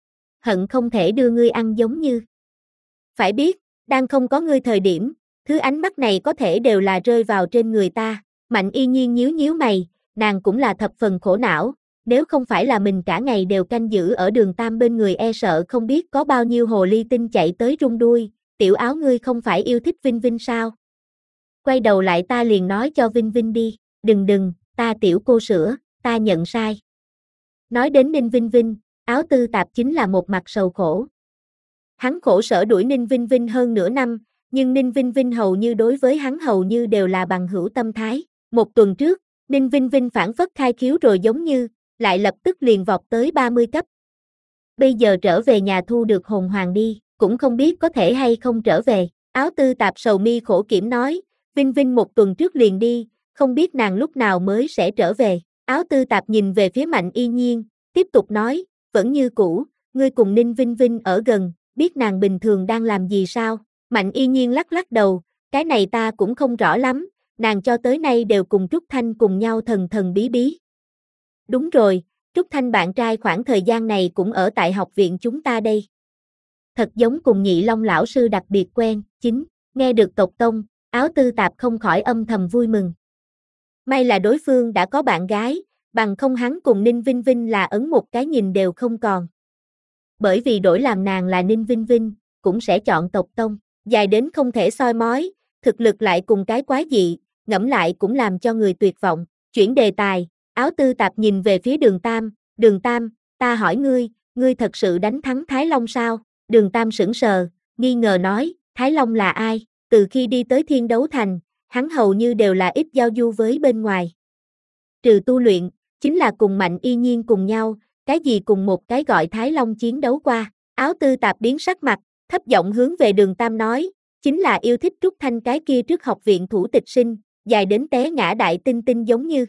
Hận không thể đưa ngươi ăn giống như. Phải biết, đang không có ngươi thời điểm, thứ ánh mắt này có thể đều là rơi vào trên người ta. Mạnh Y Nhiên nhíu nhíu mày, nàng cũng là thập phần khổ não, nếu không phải là mình cả ngày đều canh giữ ở Đường Tam bên người e sợ không biết có bao nhiêu hồ ly tinh chạy tới rung đuôi, Tiểu Áo ngươi không phải yêu thích Vinh Vinh sao? Quay đầu lại ta liền nói cho Vinh Vinh đi, đừng đừng, ta tiểu cô sữa, ta nhận sai. Nói đến Ninh Vinh Vinh, Áo Tư Tạp chính là một mặt sầu khổ. Hắn khổ sở đuổi Ninh Vinh Vinh hơn nửa năm, nhưng Ninh Vinh Vinh hầu như đối với hắn hầu như đều là bằng hữu tâm thái. Một tuần trước, Ninh Vinh Vinh phản phất khai khiếu rồi giống như, lại lập tức liền vọt tới ba mươi cấp. Bây giờ trở về nhà thu được hồn hoàng đi, cũng không biết có thể hay không trở về. Áo Tư Tạp sầu mi khổ kiểm nói, Vinh Vinh một tuần trước liền đi, không biết nàng lúc nào mới sẽ trở về. Áo Tư Tạp nhìn về phía Mạnh Y Nhiên, tiếp tục nói, vẫn như cũ, ngươi cùng Ninh Vinh Vinh ở gần, biết nàng bình thường đang làm gì sao? Mạnh Y Nhiên lắc lắc đầu, cái này ta cũng không rõ lắm, nàng cho tới nay đều cùng Trúc Thanh cùng nhau thần thần bí bí. Đúng rồi, Trúc Thanh bạn trai khoảng thời gian này cũng ở tại học viện chúng ta đây. Thật giống cùng Nhị Long lão sư đặc biệt quen, chính, nghe được Tộc Tông, Áo Tư Tạp không khỏi âm thầm vui mừng. May là đối phương đã có bạn gái, bằng không hắn cùng Ninh Vinh Vinh là ấn một cái nhìn đều không còn. Bởi vì đổi làm nàng là Ninh Vinh Vinh, cũng sẽ chọn Tộc Tông, dài đến không thể soi mói, thực lực lại cùng cái quái dị, ngẫm lại cũng làm cho người tuyệt vọng. Chuyển đề tài, Áo Tư Tạp nhìn về phía Đường Tam, Đường Tam, ta hỏi ngươi, ngươi thật sự đánh thắng Thái Long sao? Đường Tam sững sờ, nghi ngờ nói, Thái Long là ai? Từ khi đi tới Thiên Đấu Thành, hắn hầu như đều là ít giao du với bên ngoài. Trừ tu luyện, chính là cùng Mạnh Y Nhiên cùng nhau, cái gì cùng một cái gọi Thái Long chiến đấu qua. Áo Tư Tạp biến sắc mặt, thấp giọng hướng về Đường Tam nói, chính là yêu thích Trúc Thanh cái kia trước học viện thủ tịch sinh, dài đến té ngã đại tinh tinh giống như.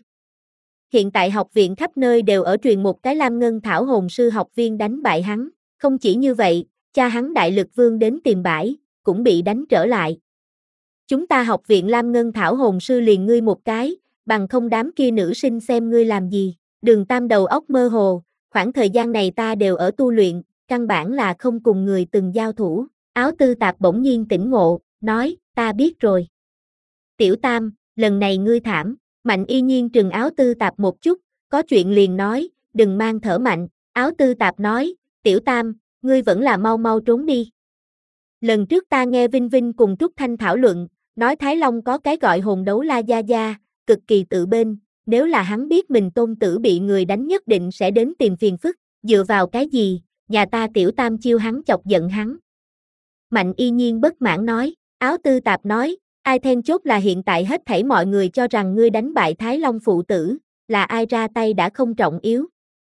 Hiện tại học viện khắp nơi đều ở truyền một cái Lam Ngân Thảo hồn sư học viên đánh bại hắn, không chỉ như vậy, cha hắn Đại Lực Vương đến tìm bãi, cũng bị đánh trở lại. Chúng ta học viện Lam Ngân Thảo hồn sư liền ngươi một cái, bằng không đám kia nữ sinh xem ngươi làm gì. Đường Tam đầu óc mơ hồ, khoảng thời gian này ta đều ở tu luyện, căn bản là không cùng người từng giao thủ. Áo Tư Tạp bỗng nhiên tỉnh ngộ, nói, ta biết rồi. Tiểu Tam, lần này ngươi thảm, Mạnh Y Nhiên trừng Áo Tư Tạp một chút, có chuyện liền nói, đừng mang thở mạnh, Áo Tư Tạp nói, Tiểu Tam, ngươi vẫn là mau mau trốn đi. Lần trước ta nghe Vinh Vinh cùng Trúc Thanh thảo luận, nói Thái Long có cái gọi hồn đấu la gia gia, cực kỳ tự bên, nếu là hắn biết mình tôn tử bị người đánh nhất định sẽ đến tìm phiền phức, dựa vào cái gì, nhà ta Tiểu Tam chiêu hắn chọc giận hắn. Mạnh Y Nhiên bất mãn nói, Áo Tư Tạp nói, ai then chốt là hiện tại hết thảy mọi người cho rằng ngươi đánh bại Thái Long phụ tử, là ai ra tay đã không trọng yếu.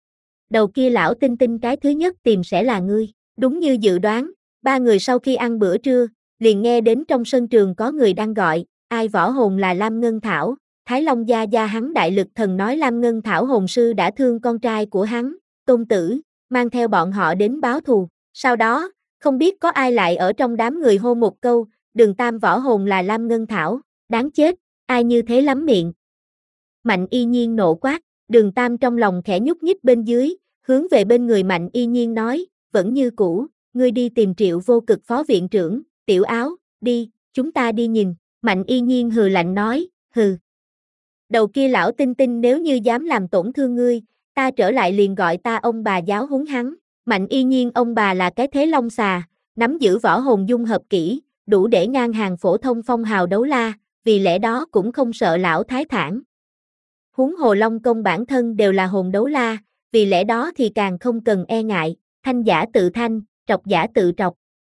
Đầu kia lão tinh tinh cái thứ nhất tìm sẽ là ngươi, đúng như dự đoán, ba người sau khi ăn bữa trưa, liền nghe đến trong sân trường có người đang gọi, ai võ hồn là Lam Ngân Thảo, Thái Long gia gia hắn đại lực thần nói Lam Ngân Thảo hồn sư đã thương con trai của hắn, tôn tử, mang theo bọn họ đến báo thù, sau đó, không biết có ai lại ở trong đám người hô một câu, Đường Tam võ hồn là Lam Ngân Thảo, đáng chết, ai như thế lắm miệng. Mạnh Y Nhiên nộ quát, Đường Tam trong lòng khẽ nhúc nhích bên dưới, hướng về bên người Mạnh Y Nhiên nói, vẫn như cũ, ngươi đi tìm Triệu Vô Cực phó viện trưởng, Tiểu Áo, đi, chúng ta đi nhìn, Mạnh Y Nhiên hừ lạnh nói, hừ. Đầu kia lão tinh tinh nếu như dám làm tổn thương ngươi, ta trở lại liền gọi ta ông bà giáo huấn hắn, Mạnh Y Nhiên ông bà là cái thế long xà, nắm giữ võ hồn dung hợp kỹ, đủ để ngang hàng phổ thông phong hào đấu la, vì lẽ đó cũng không sợ lão thái thản. Huống hồ Long Công bản thân đều là hồn đấu la, vì lẽ đó thì càng không cần e ngại, thanh giả tự thanh, trọc giả tự trọc.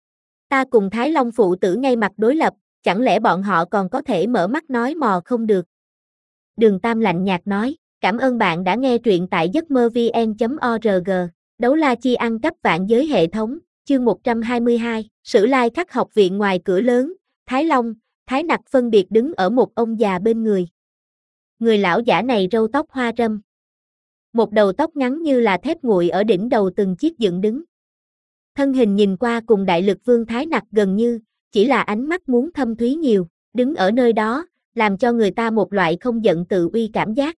Ta cùng Thái Long phụ tử ngay mặt đối lập, chẳng lẽ bọn họ còn có thể mở mắt nói mò không được. Đường Tam lạnh nhạt nói, cảm ơn bạn đã nghe truyện tại giấc mơ vn chấm org, đấu la chi ăn cắp vạn giới hệ thống, chương một trăm hai mươi hai, Sử Lai Khắc học viện ngoài cửa lớn, Thái Long, Thái Nặc phân biệt đứng ở một ông già bên người. Người lão giả này râu tóc hoa râm. Một đầu tóc ngắn như là thép nguội ở đỉnh đầu từng chiếc dựng đứng. Thân hình nhìn qua cùng đại lực vương Thái Nặc gần như, chỉ là ánh mắt muốn thâm thúy nhiều, đứng ở nơi đó, làm cho người ta một loại không giận tự uy cảm giác.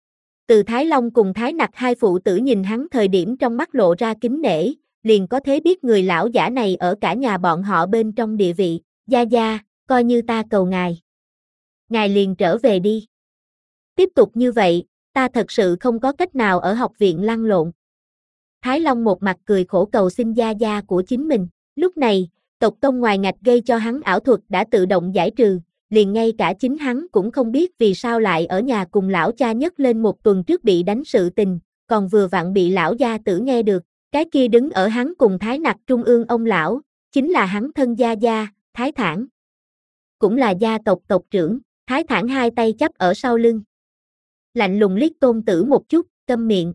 Từ Thái Long cùng Thái Nặc hai phụ tử nhìn hắn thời điểm trong mắt lộ ra kính nể, liền có thể biết người lão giả này ở cả nhà bọn họ bên trong địa vị, gia gia, coi như ta cầu ngài. Ngài liền trở về đi. Tiếp tục như vậy, ta thật sự không có cách nào ở học viện lăn lộn. Thái Long một mặt cười khổ cầu xin gia gia của chính mình, lúc này, tộc tông ngoài ngạch gây cho hắn ảo thuật đã tự động giải trừ, liền ngay cả chính hắn cũng không biết vì sao lại ở nhà cùng lão cha nhấc lên một tuần trước bị đánh sự tình, còn vừa vặn bị lão gia tử nghe được, cái kia đứng ở hắn cùng Thái Nặc trung ương ông lão, chính là hắn thân gia gia, Thái Thản. Cũng là gia tộc tộc trưởng, Thái Thản hai tay chắp ở sau lưng. Lạnh lùng liếc tôn tử một chút, câm miệng.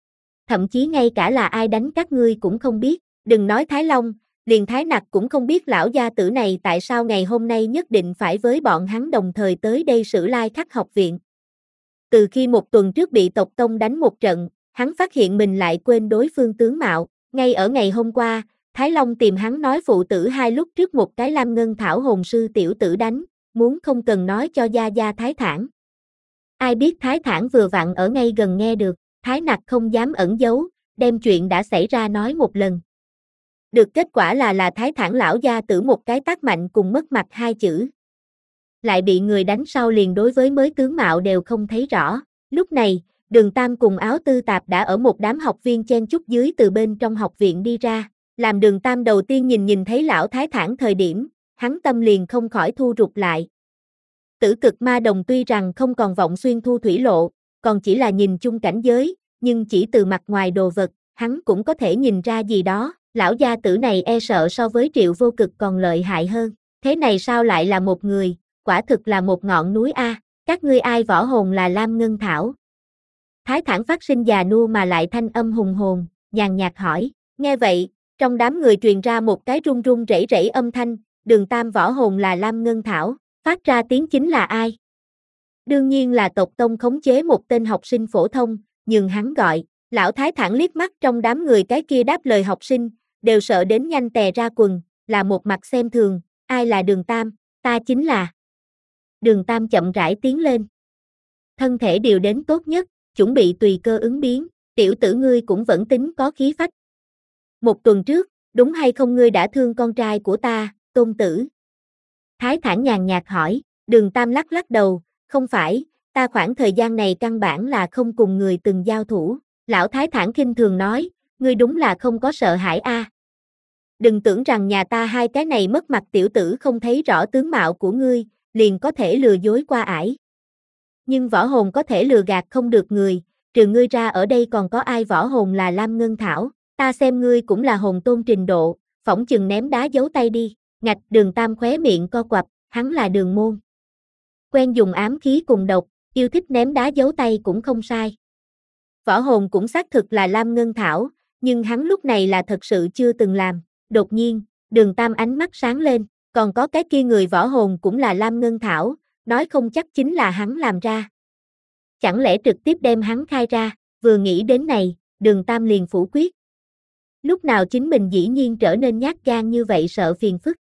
Thậm chí ngay cả là ai đánh các ngươi cũng không biết, đừng nói Thái Long, liền Thái Nặc cũng không biết lão gia tử này tại sao ngày hôm nay nhất định phải với bọn hắn đồng thời tới đây Sử Lai Khắc học viện. Từ khi một tuần trước bị tộc tông đánh một trận, hắn phát hiện mình lại quên đối phương tướng mạo, ngay ở ngày hôm qua, Thái Long tìm hắn nói phụ tử hai lúc trước một cái Lam Ngân Thảo hồn sư tiểu tử đánh, muốn không cần nói cho gia gia Thái Thản. Ai biết Thái Thản vừa vặn ở ngay gần nghe được, Thái Nặc không dám ẩn giấu, đem chuyện đã xảy ra nói một lần. Được kết quả là là Thái Thản lão gia tử một cái tát mạnh cùng mất mặt hai chữ. Lại bị người đánh sau liền đối với mới tướng mạo đều không thấy rõ. Lúc này, Đường Tam cùng Áo Tư Tạp đã ở một đám học viên chen chúc dưới từ bên trong học viện đi ra. Làm Đường Tam đầu tiên nhìn nhìn thấy lão Thái Thản thời điểm, hắn tâm liền không khỏi thu rụt lại. Tử cực ma đồng tuy rằng không còn vọng xuyên thu thủy lộ, còn chỉ là nhìn chung cảnh giới, nhưng chỉ từ mặt ngoài đồ vật, hắn cũng có thể nhìn ra gì đó. Lão gia tử này e sợ so với Triệu Vô Cực còn lợi hại hơn. Thế này sao lại là một người, quả thực là một ngọn núi a. À, các ngươi ai võ hồn là Lam Ngân Thảo? Thái Thản phát sinh già nua mà lại thanh âm hùng hồn, nhàn nhạt hỏi. Nghe vậy, trong đám người truyền ra một cái run run rẩy rẩy âm thanh, Đường Tam võ hồn là Lam Ngân Thảo, phát ra tiếng chính là ai? Đương nhiên là tộc tông khống chế một tên học sinh phổ thông, nhưng hắn gọi. Lão Thái Thản liếc mắt trong đám người cái kia đáp lời học sinh, đều sợ đến nhanh tè ra quần, là một mặt xem thường, ai là Đường Tam, ta chính là. Đường Tam chậm rãi tiến lên. Thân thể điều đến tốt nhất, chuẩn bị tùy cơ ứng biến, tiểu tử ngươi cũng vẫn tính có khí phách. Một tuần trước, đúng hay không ngươi đã thương con trai của ta, Tôn Tử? Thái Thản nhàn nhạt hỏi, Đường Tam lắc lắc đầu, không phải, ta khoảng thời gian này căn bản là không cùng người từng giao thủ. Lão Thái Thản khinh thường nói, ngươi đúng là không có sợ hãi a. À. Đừng tưởng rằng nhà ta hai cái này mất mặt tiểu tử không thấy rõ tướng mạo của ngươi, liền có thể lừa dối qua ải. Nhưng võ hồn có thể lừa gạt không được người, trừ ngươi ra ở đây còn có ai võ hồn là Lam Ngân Thảo, ta xem ngươi cũng là hồn tôn trình độ, phỏng chừng ném đá giấu tay đi, ngạch. Đường Tam khóe miệng co quặp, hắn là Đường môn. Quen dùng ám khí cùng độc, yêu thích ném đá giấu tay cũng không sai. Võ hồn cũng xác thực là Lam Ngân Thảo, nhưng hắn lúc này là thật sự chưa từng làm. Đột nhiên, Đường Tam ánh mắt sáng lên, còn có cái kia người võ hồn cũng là Lam Ngân Thảo, nói không chắc chính là hắn làm ra. Chẳng lẽ trực tiếp đem hắn khai ra, vừa nghĩ đến này, Đường Tam liền phủ quyết. Lúc nào chính mình dĩ nhiên trở nên nhát gan như vậy sợ phiền phức.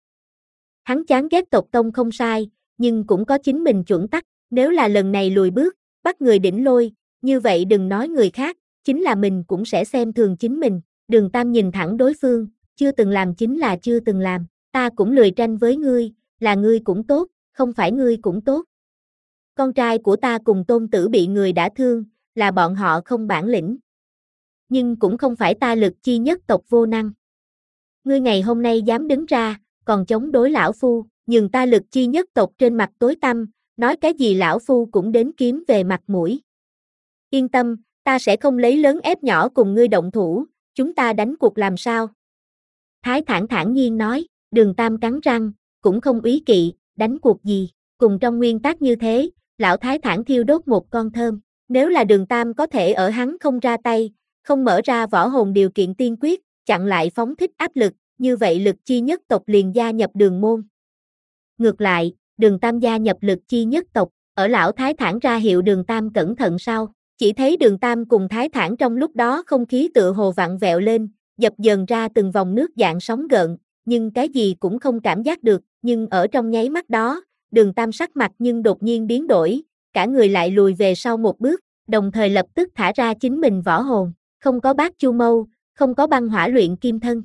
Hắn chán ghét tộc tông không sai, nhưng cũng có chính mình chuẩn tắc, nếu là lần này lùi bước, bắt người đỉnh lôi, như vậy đừng nói người khác, chính là mình cũng sẽ xem thường chính mình. Đường Tam nhìn thẳng đối phương, chưa từng làm chính là chưa từng làm, ta cũng lười tranh với ngươi, là ngươi cũng tốt, không phải ngươi cũng tốt. Con trai của ta cùng tôn tử bị người đã thương, là bọn họ không bản lĩnh. Nhưng cũng không phải ta lực chi nhất tộc vô năng. Ngươi ngày hôm nay dám đứng ra, còn chống đối lão phu, nhường ta lực chi nhất tộc trên mặt tối tăm, nói cái gì lão phu cũng đến kiếm về mặt mũi. Yên tâm, ta sẽ không lấy lớn ép nhỏ cùng ngươi động thủ, chúng ta đánh cuộc làm sao? Thái Thản thản nhiên nói, Đường Tam cắn răng, cũng không úy kỵ, đánh cuộc gì, cùng trong nguyên tắc như thế, lão Thái Thản thiêu đốt một con thơm, nếu là Đường Tam có thể ở hắn không ra tay, không mở ra võ hồn điều kiện tiên quyết, chặn lại phóng thích áp lực, như vậy lực chi nhất tộc liền gia nhập Đường môn. Ngược lại, Đường Tam gia nhập lực chi nhất tộc, ở lão Thái Thản ra hiệu Đường Tam cẩn thận sau, chỉ thấy Đường Tam cùng Thái Thản trong lúc đó không khí tựa hồ vặn vẹo lên, dập dờn ra từng vòng nước dạng sóng gợn, nhưng cái gì cũng không cảm giác được, nhưng ở trong nháy mắt đó, Đường Tam sắc mặt nhưng đột nhiên biến đổi, cả người lại lùi về sau một bước, đồng thời lập tức thả ra chính mình võ hồn, không có bát chu mâu, không có băng hỏa luyện kim thân.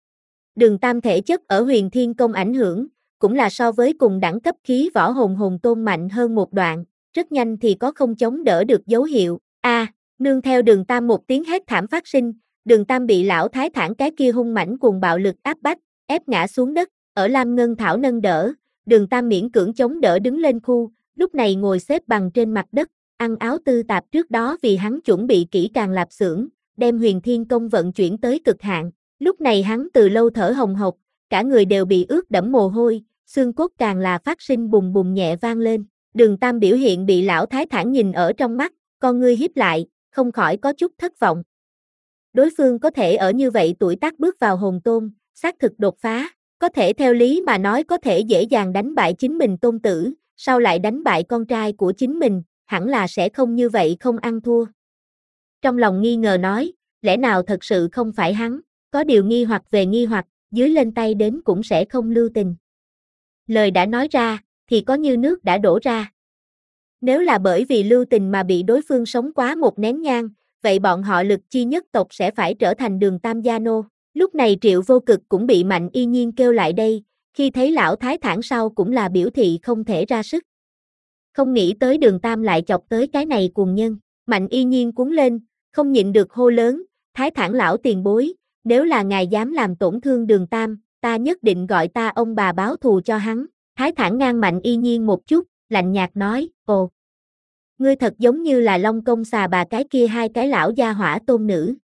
Đường Tam thể chất ở Huyền Thiên Công ảnh hưởng, cũng là so với cùng đẳng cấp khí võ hồn hồn tôn mạnh hơn một đoạn, rất nhanh thì có không chống đỡ được dấu hiệu. A, à, nương theo Đường Tam một tiếng hét thảm phát sinh, Đường Tam bị lão Thái Thản cái kia hung mãnh cuồng bạo lực áp bách, ép ngã xuống đất, ở Lam Ngân Thảo nâng đỡ, Đường Tam miễn cưỡng chống đỡ đứng lên khu, lúc này ngồi xếp bằng trên mặt đất, ăn áo tư tạp trước đó vì hắn chuẩn bị kỹ càng lạp xưởng, đem Huyền Thiên Công vận chuyển tới cực hạn. Lúc này hắn từ lâu thở hồng hộc, cả người đều bị ướt đẫm mồ hôi, xương cốt càng là phát sinh bùng bùng nhẹ vang lên. Đường Tam biểu hiện bị lão Thái Thản nhìn ở trong mắt, con ngươi híp lại, không khỏi có chút thất vọng. Đối phương có thể ở như vậy tuổi tác bước vào hồn tôn, xác thực đột phá, có thể theo lý mà nói có thể dễ dàng đánh bại chính mình tôn tử, sau lại đánh bại con trai của chính mình, hẳn là sẽ không như vậy không ăn thua. Trong lòng nghi ngờ nói, lẽ nào thật sự không phải hắn, có điều nghi hoặc về nghi hoặc, dưới lên tay đến cũng sẽ không lưu tình. Lời đã nói ra, thì có như nước đã đổ ra. Nếu là bởi vì lưu tình mà bị đối phương sống quá một nén nhang, vậy bọn họ lực chi nhất tộc sẽ phải trở thành Đường Tam gia nô. Lúc này Triệu Vô Cực cũng bị Mạnh Y Nhiên kêu lại đây, khi thấy lão Thái Thản sau cũng là biểu thị không thể ra sức. Không nghĩ tới Đường Tam lại chọc tới cái này cuồng nhân, Mạnh Y Nhiên cuống lên, không nhịn được hô lớn, Thái Thản lão tiền bối, nếu là ngài dám làm tổn thương Đường Tam, ta nhất định gọi ta ông bà báo thù cho hắn. Thái Thản ngang Mạnh Y Nhiên một chút, lạnh nhạt nói, ồ, ngươi thật giống như là Long Công xà bà cái kia hai cái lão gia hỏa tôn nữ.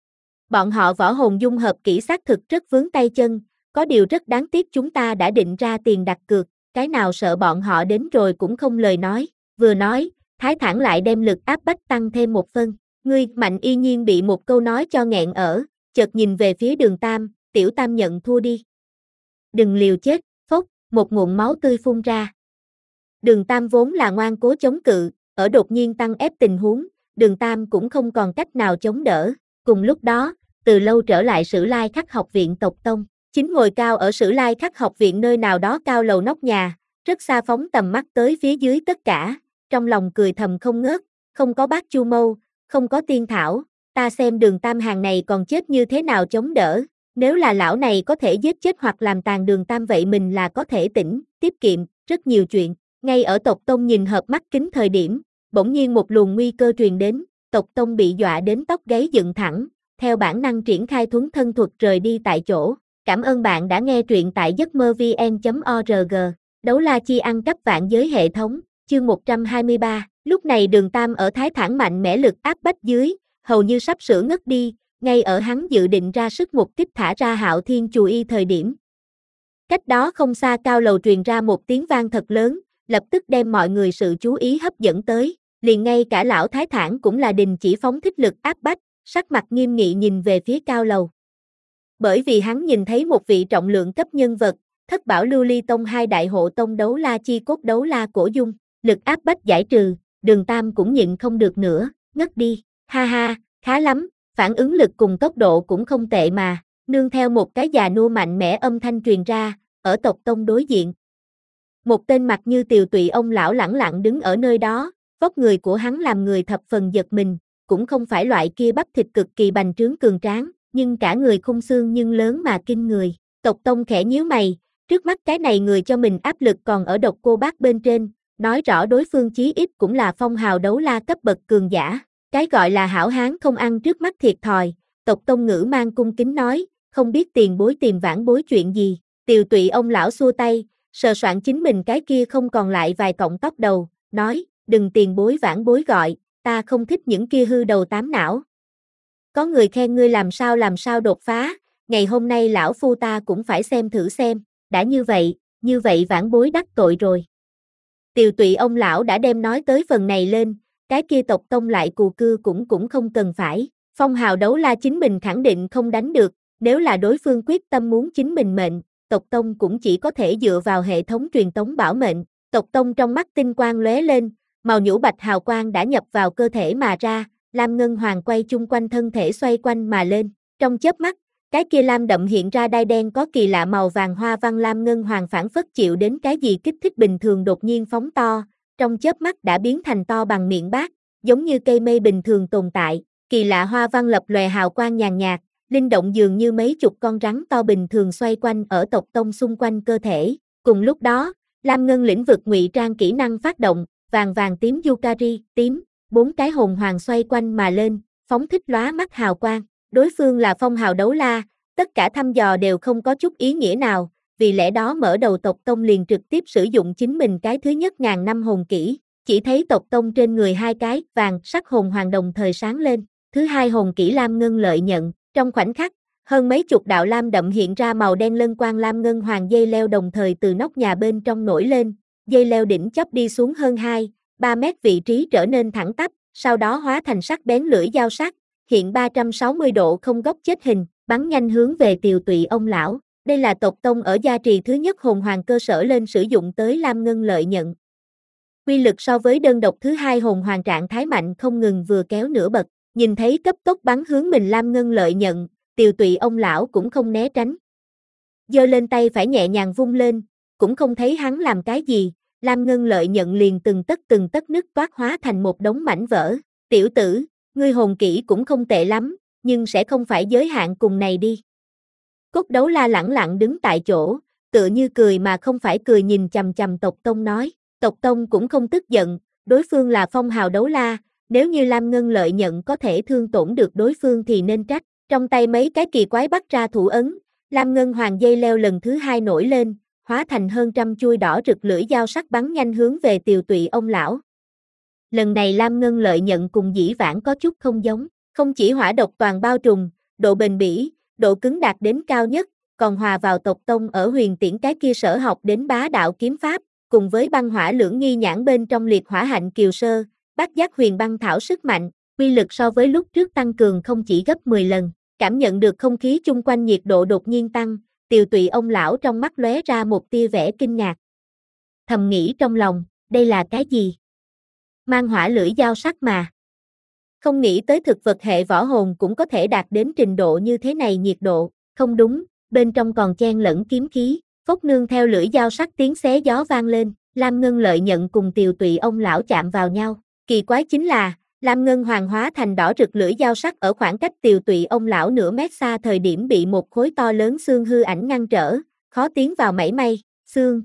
Bọn họ võ hồn dung hợp kỹ xác thực rất vướng tay chân, có điều rất đáng tiếc chúng ta đã định ra tiền đặt cược, cái nào sợ bọn họ đến rồi cũng không lời nói. Vừa nói, Thái Thản lại đem lực áp bách tăng thêm một phân. Ngươi, Mạnh Y Nhiên bị một câu nói cho nghẹn ở, chợt nhìn về phía Đường Tam, tiểu Tam nhận thua đi. Đừng liều chết, phốc, một ngụm máu tươi phun ra. Đường Tam vốn là ngoan cố chống cự, ở đột nhiên tăng ép tình huống, Đường Tam cũng không còn cách nào chống đỡ. Cùng lúc đó, từ lâu trở lại Sử Lai Khắc học viện tộc tông, chính ngồi cao ở Sử Lai Khắc học viện nơi nào đó cao lầu nóc nhà, rất xa phóng tầm mắt tới phía dưới tất cả, trong lòng cười thầm không ngớt, không có bát chu mâu, không có tiên thảo, ta xem Đường Tam hàng này còn chết như thế nào chống đỡ, Nếu là lão này có thể giết chết hoặc làm tàn Đường Tam vậy mình là có thể tỉnh, tiết kiệm, rất nhiều chuyện. Ngay ở tộc Tông nhìn hợp mắt kính thời điểm, bỗng nhiên một luồng nguy cơ truyền đến, tộc Tông bị dọa đến tóc gáy dựng thẳng, theo bản năng triển khai thuấn thân thuật rời đi tại chỗ. Cảm ơn bạn đã nghe truyện tại giấc mơ vn chấm org. Đấu la chi ăn cắp vạn giới hệ thống, chương một trăm hai mươi ba. Lúc này Đường Tam ở thái thản mạnh mẽ lực áp bách dưới, hầu như sắp sửa ngất đi, ngay ở hắn dự định ra sức một kích thả ra Hạo Thiên Chù Y thời điểm. Cách đó không xa cao lầu truyền ra một tiếng vang thật lớn, lập tức đem mọi người sự chú ý hấp dẫn tới, liền ngay cả lão thái thản cũng là đình chỉ phóng thích lực áp bách, sắc mặt nghiêm nghị nhìn về phía cao lầu. Bởi vì hắn nhìn thấy một vị trọng lượng cấp nhân vật, Thất Bảo Lưu Ly Tông hai đại hộ tông đấu la chi cốt đấu la cổ dung, lực áp bách giải trừ, Đường Tam cũng nhịn không được nữa, ngất đi, ha ha, khá lắm, phản ứng lực cùng tốc độ cũng không tệ mà, nương theo một cái già nua mạnh mẽ âm thanh truyền ra, ở tộc tông đối diện. Một tên mặt như tiều tụy ông lão lẳng lặng đứng ở nơi đó, vóc người của hắn làm người thập phần giật mình, cũng không phải loại kia bắp thịt cực kỳ bành trướng cường tráng, nhưng cả người khung xương nhưng lớn mà kinh người. Tộc Tông khẽ nhíu mày, trước mắt cái này người cho mình áp lực còn ở Độc Cô Bác bên trên, nói rõ đối phương chí ít cũng là phong hào đấu la cấp bậc cường giả. Cái gọi là hảo hán không ăn trước mắt thiệt thòi, Tộc Tông ngữ mang cung kính nói, không biết tiền bối tìm vãn bối chuyện gì. Tiều tụy ông lão xua tay, sờ soạn chính mình cái kia không còn lại vài cọng tóc đầu, nói, đừng tiền bối vãn bối gọi, ta không thích những kia hư đầu tám não. Có người khen ngươi làm sao làm sao đột phá, ngày hôm nay lão phu ta cũng phải xem thử xem, đã như vậy, như vậy vãn bối đắc tội rồi. Tiều tụy ông lão đã đem nói tới phần này lên, cái kia tộc tông lại cù cưa cũng cũng không cần phải, phong hào đấu la chính mình khẳng định không đánh được, nếu là đối phương quyết tâm muốn chính mình mệnh, tộc tông cũng chỉ có thể dựa vào hệ thống truyền tống bảo mệnh. Tộc tông trong mắt tinh quang lóe lên, màu nhũ bạch hào quang đã nhập vào cơ thể mà ra, lam ngân hoàng quay chung quanh thân thể xoay quanh mà lên, trong chớp mắt, cái kia lam đậm hiện ra đai đen có kỳ lạ màu vàng hoa văn lam ngân hoàng phản phất chịu đến cái gì kích thích bình thường đột nhiên phóng to, trong chớp mắt đã biến thành to bằng miệng bát, giống như cây mây bình thường tồn tại, kỳ lạ hoa văn lập lòe hào quang nhàn nhạt, linh động dường như mấy chục con rắn to bình thường xoay quanh ở tộc tông xung quanh cơ thể. Cùng lúc đó, lam ngân lĩnh vực ngụy trang kỹ năng phát động, vàng vàng tím Yukari, tím, bốn cái hồn hoàng xoay quanh mà lên, phóng thích lóa mắt hào quang. Đối phương là phong hào đấu la, tất cả thăm dò đều không có chút ý nghĩa nào, vì lẽ đó mở đầu tộc tông liền trực tiếp sử dụng chính mình cái thứ nhất ngàn năm hồn kỹ, chỉ thấy tộc tông trên người hai cái vàng sắc hồn hoàng đồng thời sáng lên, thứ hai hồn kỹ lam ngân lợi nhận, trong khoảnh khắc, hơn mấy chục đạo lam đậm hiện ra màu đen lân quang lam ngân hoàng dây leo đồng thời từ nóc nhà bên trong nổi lên, dây leo đỉnh chóp đi xuống hơn hai, ba mét vị trí trở nên thẳng tắp, sau đó hóa thành sắc bén lưỡi dao sắc, hiện ba trăm sáu mươi độ không góc chết hình, bắn nhanh hướng về tiều tụy ông lão. Đây là tộc tông ở gia trì thứ nhất hồn hoàng cơ sở lên sử dụng tới lam ngân lợi nhận. Quy lực so với đơn độc thứ hai hồn hoàng trạng thái mạnh không ngừng vừa kéo nửa bậc, nhìn thấy cấp tốc bắn hướng mình lam ngân lợi nhận, tiều tụy ông lão cũng không né tránh. Giơ lên tay phải nhẹ nhàng vung lên, cũng không thấy hắn làm cái gì, lam ngân lợi nhận liền từng tấc từng tấc nứt toát hóa thành một đống mảnh vỡ. Tiểu tử, ngươi hồn kỹ cũng không tệ lắm, nhưng sẽ không phải giới hạn cùng này đi. Cốt đấu la lẳng lặng đứng tại chỗ, tựa như cười mà không phải cười nhìn chằm chằm tộc tông nói, tộc tông cũng không tức giận, đối phương là phong hào đấu la, nếu như lam ngân lợi nhận có thể thương tổn được đối phương thì nên trách, trong tay mấy cái kỳ quái bắt ra thủ ấn, lam ngân hoàng dây leo lần thứ hai nổi lên, hóa thành hơn trăm chuôi đỏ rực lưỡi dao sắc bắn nhanh hướng về tiều tụy ông lão. Lần này lam ngân lợi nhận cùng dĩ vãng có chút không giống, không chỉ hỏa độc toàn bao trùm, độ bền bỉ, độ cứng đạt đến cao nhất, còn hòa vào tộc tông ở huyền tiễn cái kia sở học đến bá đạo kiếm pháp, cùng với băng hỏa lưỡng nghi nhãn bên trong liệt hỏa hạnh kiều sơ, bát giác huyền băng thảo sức mạnh, quy lực so với lúc trước tăng cường không chỉ gấp mười lần, cảm nhận được không khí chung quanh nhiệt độ đột nhiên tăng, tiều tụy ông lão trong mắt lóe ra một tia vẻ kinh ngạc. Thầm nghĩ trong lòng, đây là cái gì? Mang hỏa lưỡi dao sắc mà. Không nghĩ tới thực vật hệ võ hồn cũng có thể đạt đến trình độ như thế này nhiệt độ, không đúng, bên trong còn chen lẫn kiếm khí, phốc nương theo lưỡi dao sắc tiếng xé gió vang lên, lam ngân lợi nhận cùng tiều tụy ông lão chạm vào nhau, kỳ quái chính là, Lam Ngân Hoàng hóa thành đỏ rực lưỡi dao sắc ở khoảng cách tiều tụy ông lão nửa mét xa thời điểm bị một khối to lớn xương hư ảnh ngăn trở, khó tiến vào mảy may, xương.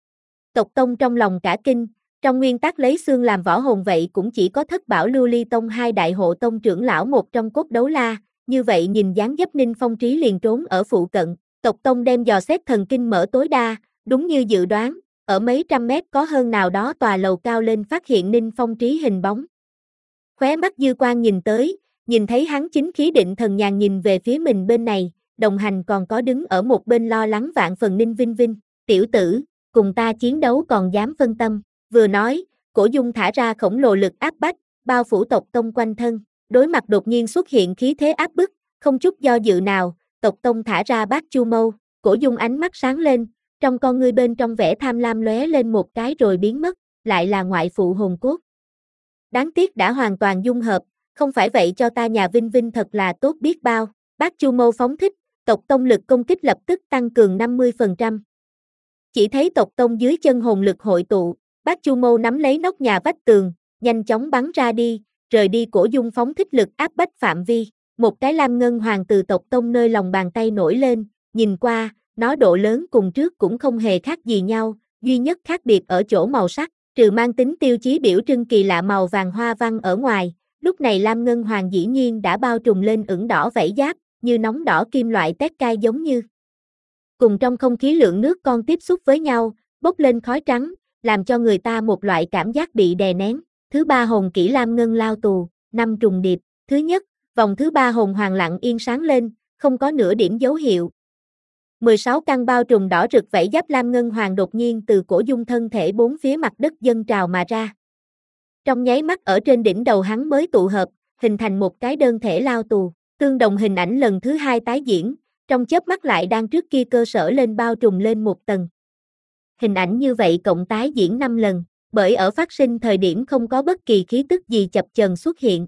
Tộc Tông trong lòng cả kinh, trong nguyên tắc lấy xương làm võ hồn vậy cũng chỉ có Thất Bảo Lưu Ly Tông hai đại hộ tông trưởng lão một trong cốt đấu la, như vậy nhìn dáng dấp Ninh Phong Trí liền trốn ở phụ cận, Tộc Tông đem dò xét thần kinh mở tối đa, đúng như dự đoán, ở mấy trăm mét có hơn nào đó tòa lầu cao lên phát hiện Ninh Phong Trí hình bóng. Khóe mắt dư quan nhìn tới, nhìn thấy hắn chính khí định thần nhàn nhìn về phía mình bên này, đồng hành còn có đứng ở một bên lo lắng vạn phần Ninh Vinh Vinh, tiểu tử, cùng ta chiến đấu còn dám phân tâm, vừa nói, Cổ Dung thả ra khổng lồ lực áp bách, bao phủ Tộc Tông quanh thân, đối mặt đột nhiên xuất hiện khí thế áp bức, không chút do dự nào, Tộc Tông thả ra Bát Chu Mâu, Cổ Dung ánh mắt sáng lên, trong con ngươi bên trong vẻ tham lam lóe lên một cái rồi biến mất, lại là ngoại phụ hồn cốt. Đáng tiếc đã hoàn toàn dung hợp, không phải vậy cho ta nhà Vinh Vinh thật là tốt biết bao. Bát Chu Mâu phóng thích, Tộc Tông lực công kích lập tức tăng cường năm mươi phần trăm. Chỉ thấy Tộc Tông dưới chân hồn lực hội tụ, Bát Chu Mâu nắm lấy nóc nhà vách tường, nhanh chóng bắn ra đi, rời đi Cổ Dung phóng thích lực áp bách phạm vi. Một cái Lam Ngân Hoàng từ Tộc Tông nơi lòng bàn tay nổi lên, nhìn qua, nó độ lớn cùng trước cũng không hề khác gì nhau, duy nhất khác biệt ở chỗ màu sắc, trừ mang tính tiêu chí biểu trưng kỳ lạ màu vàng hoa văn ở ngoài, lúc này Lam Ngân Hoàng dĩ nhiên đã bao trùm lên ửng đỏ vảy giáp, như nóng đỏ kim loại tét cai giống như. Cùng trong không khí lượng nước con tiếp xúc với nhau, bốc lên khói trắng, làm cho người ta một loại cảm giác bị đè nén. Thứ ba hồn kỹ Lam Ngân lao tù, năm trùng điệp, thứ nhất, vòng thứ ba hồn hoàng lặng yên sáng lên, không có nửa điểm dấu hiệu. mười sáu căn bao trùm đỏ rực vảy giáp Lam Ngân Hoàng đột nhiên từ Cổ Dung thân thể bốn phía mặt đất dâng trào mà ra. Trong nháy mắt ở trên đỉnh đầu hắn mới tụ hợp, hình thành một cái đơn thể lao tù, tương đồng hình ảnh lần thứ hai tái diễn, trong chớp mắt lại đang trước kia cơ sở lên bao trùm lên một tầng. Hình ảnh như vậy cộng tái diễn năm lần, bởi ở phát sinh thời điểm không có bất kỳ khí tức gì chập chờn xuất hiện.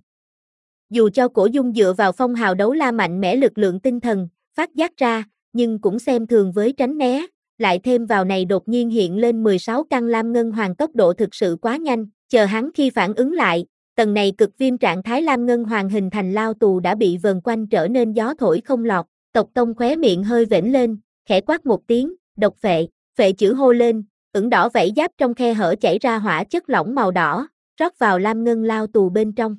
Dù cho Cổ Dung dựa vào phong hào đấu la mạnh mẽ lực lượng tinh thần, phát giác ra, nhưng cũng xem thường với tránh né, lại thêm vào này đột nhiên hiện lên mười sáu căn Lam Ngân Hoàng tốc độ thực sự quá nhanh, chờ hắn khi phản ứng lại, tầng này cực viêm trạng thái Lam Ngân Hoàng hình thành lao tù đã bị vờn quanh trở nên gió thổi không lọt, Tộc Tông khóe miệng hơi vểnh lên, khẽ quát một tiếng, độc phệ, phệ chữ hô lên, ửng đỏ vảy giáp trong khe hở chảy ra hỏa chất lỏng màu đỏ, rót vào Lam Ngân lao tù bên trong.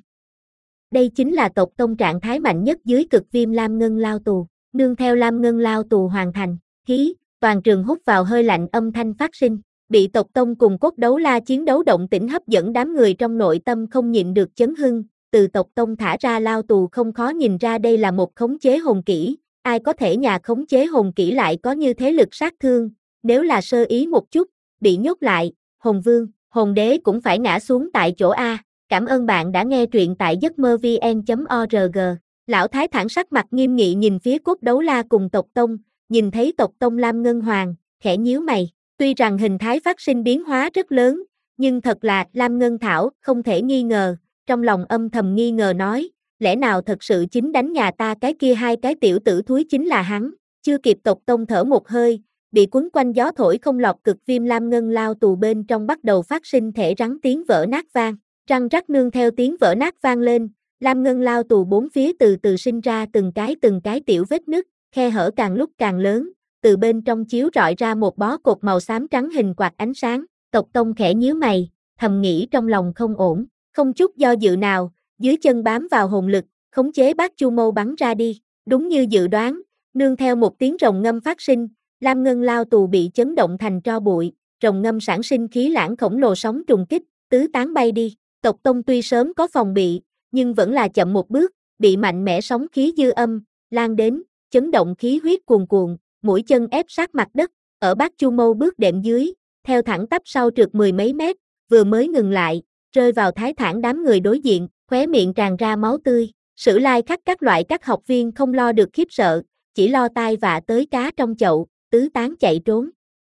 Đây chính là Tộc Tông trạng thái mạnh nhất dưới cực viêm Lam Ngân lao tù. Nương theo Lam Ngân lao tù hoàn thành, khí, toàn trường hút vào hơi lạnh âm thanh phát sinh, bị Tộc Tông cùng cốt đấu la chiến đấu động tĩnh hấp dẫn đám người trong nội tâm không nhịn được chấn hưng, từ Tộc Tông thả ra lao tù không khó nhìn ra đây là một khống chế hồn kỹ, ai có thể nhà khống chế hồn kỹ lại có như thế lực sát thương, nếu là sơ ý một chút, bị nhốt lại, hồn vương, hồn đế cũng phải ngã xuống tại chỗ A. Cảm ơn bạn đã nghe truyện tại giấc mơ vn chấm org. Lão Thái thản sắc mặt nghiêm nghị nhìn phía cốt đấu la cùng Tộc Tông, nhìn thấy Tộc Tông Lam Ngân Hoàng, khẽ nhíu mày, tuy rằng hình thái phát sinh biến hóa rất lớn, nhưng thật là Lam Ngân Thảo không thể nghi ngờ, trong lòng âm thầm nghi ngờ nói, lẽ nào thật sự chính đánh nhà ta cái kia hai cái tiểu tử thúi chính là hắn, chưa kịp Tộc Tông thở một hơi, bị quấn quanh gió thổi không lọt cực viêm Lam Ngân lao tù bên trong bắt đầu phát sinh thể rắn tiếng vỡ nát vang, răng rắc nương theo tiếng vỡ nát vang lên. Lam Ngân lao tù bốn phía từ từ sinh ra từng cái từng cái tiểu vết nứt, khe hở càng lúc càng lớn, từ bên trong chiếu rọi ra một bó cột màu xám trắng hình quạt ánh sáng, Tộc Tông khẽ nhíu mày, thầm nghĩ trong lòng không ổn, không chút do dự nào, dưới chân bám vào hồn lực, khống chế Bát Chu Mâu bắn ra đi, đúng như dự đoán, nương theo một tiếng rồng ngâm phát sinh, Lam Ngân lao tù bị chấn động thành tro bụi, rồng ngâm sản sinh khí lãng khổng lồ sóng trùng kích, tứ tán bay đi, Tộc Tông tuy sớm có phòng bị, nhưng vẫn là chậm một bước, bị mạnh mẽ sóng khí dư âm, lan đến, chấn động khí huyết cuồn cuộn, mũi chân ép sát mặt đất, ở Bát Chu Mâu bước đệm dưới, theo thẳng tắp sau trượt mười mấy mét, vừa mới ngừng lại, rơi vào Thái thản đám người đối diện, khóe miệng tràn ra máu tươi, Sử Lai Khắc các loại các học viên không lo được khiếp sợ, chỉ lo tai vạ tới cá trong chậu, tứ tán chạy trốn.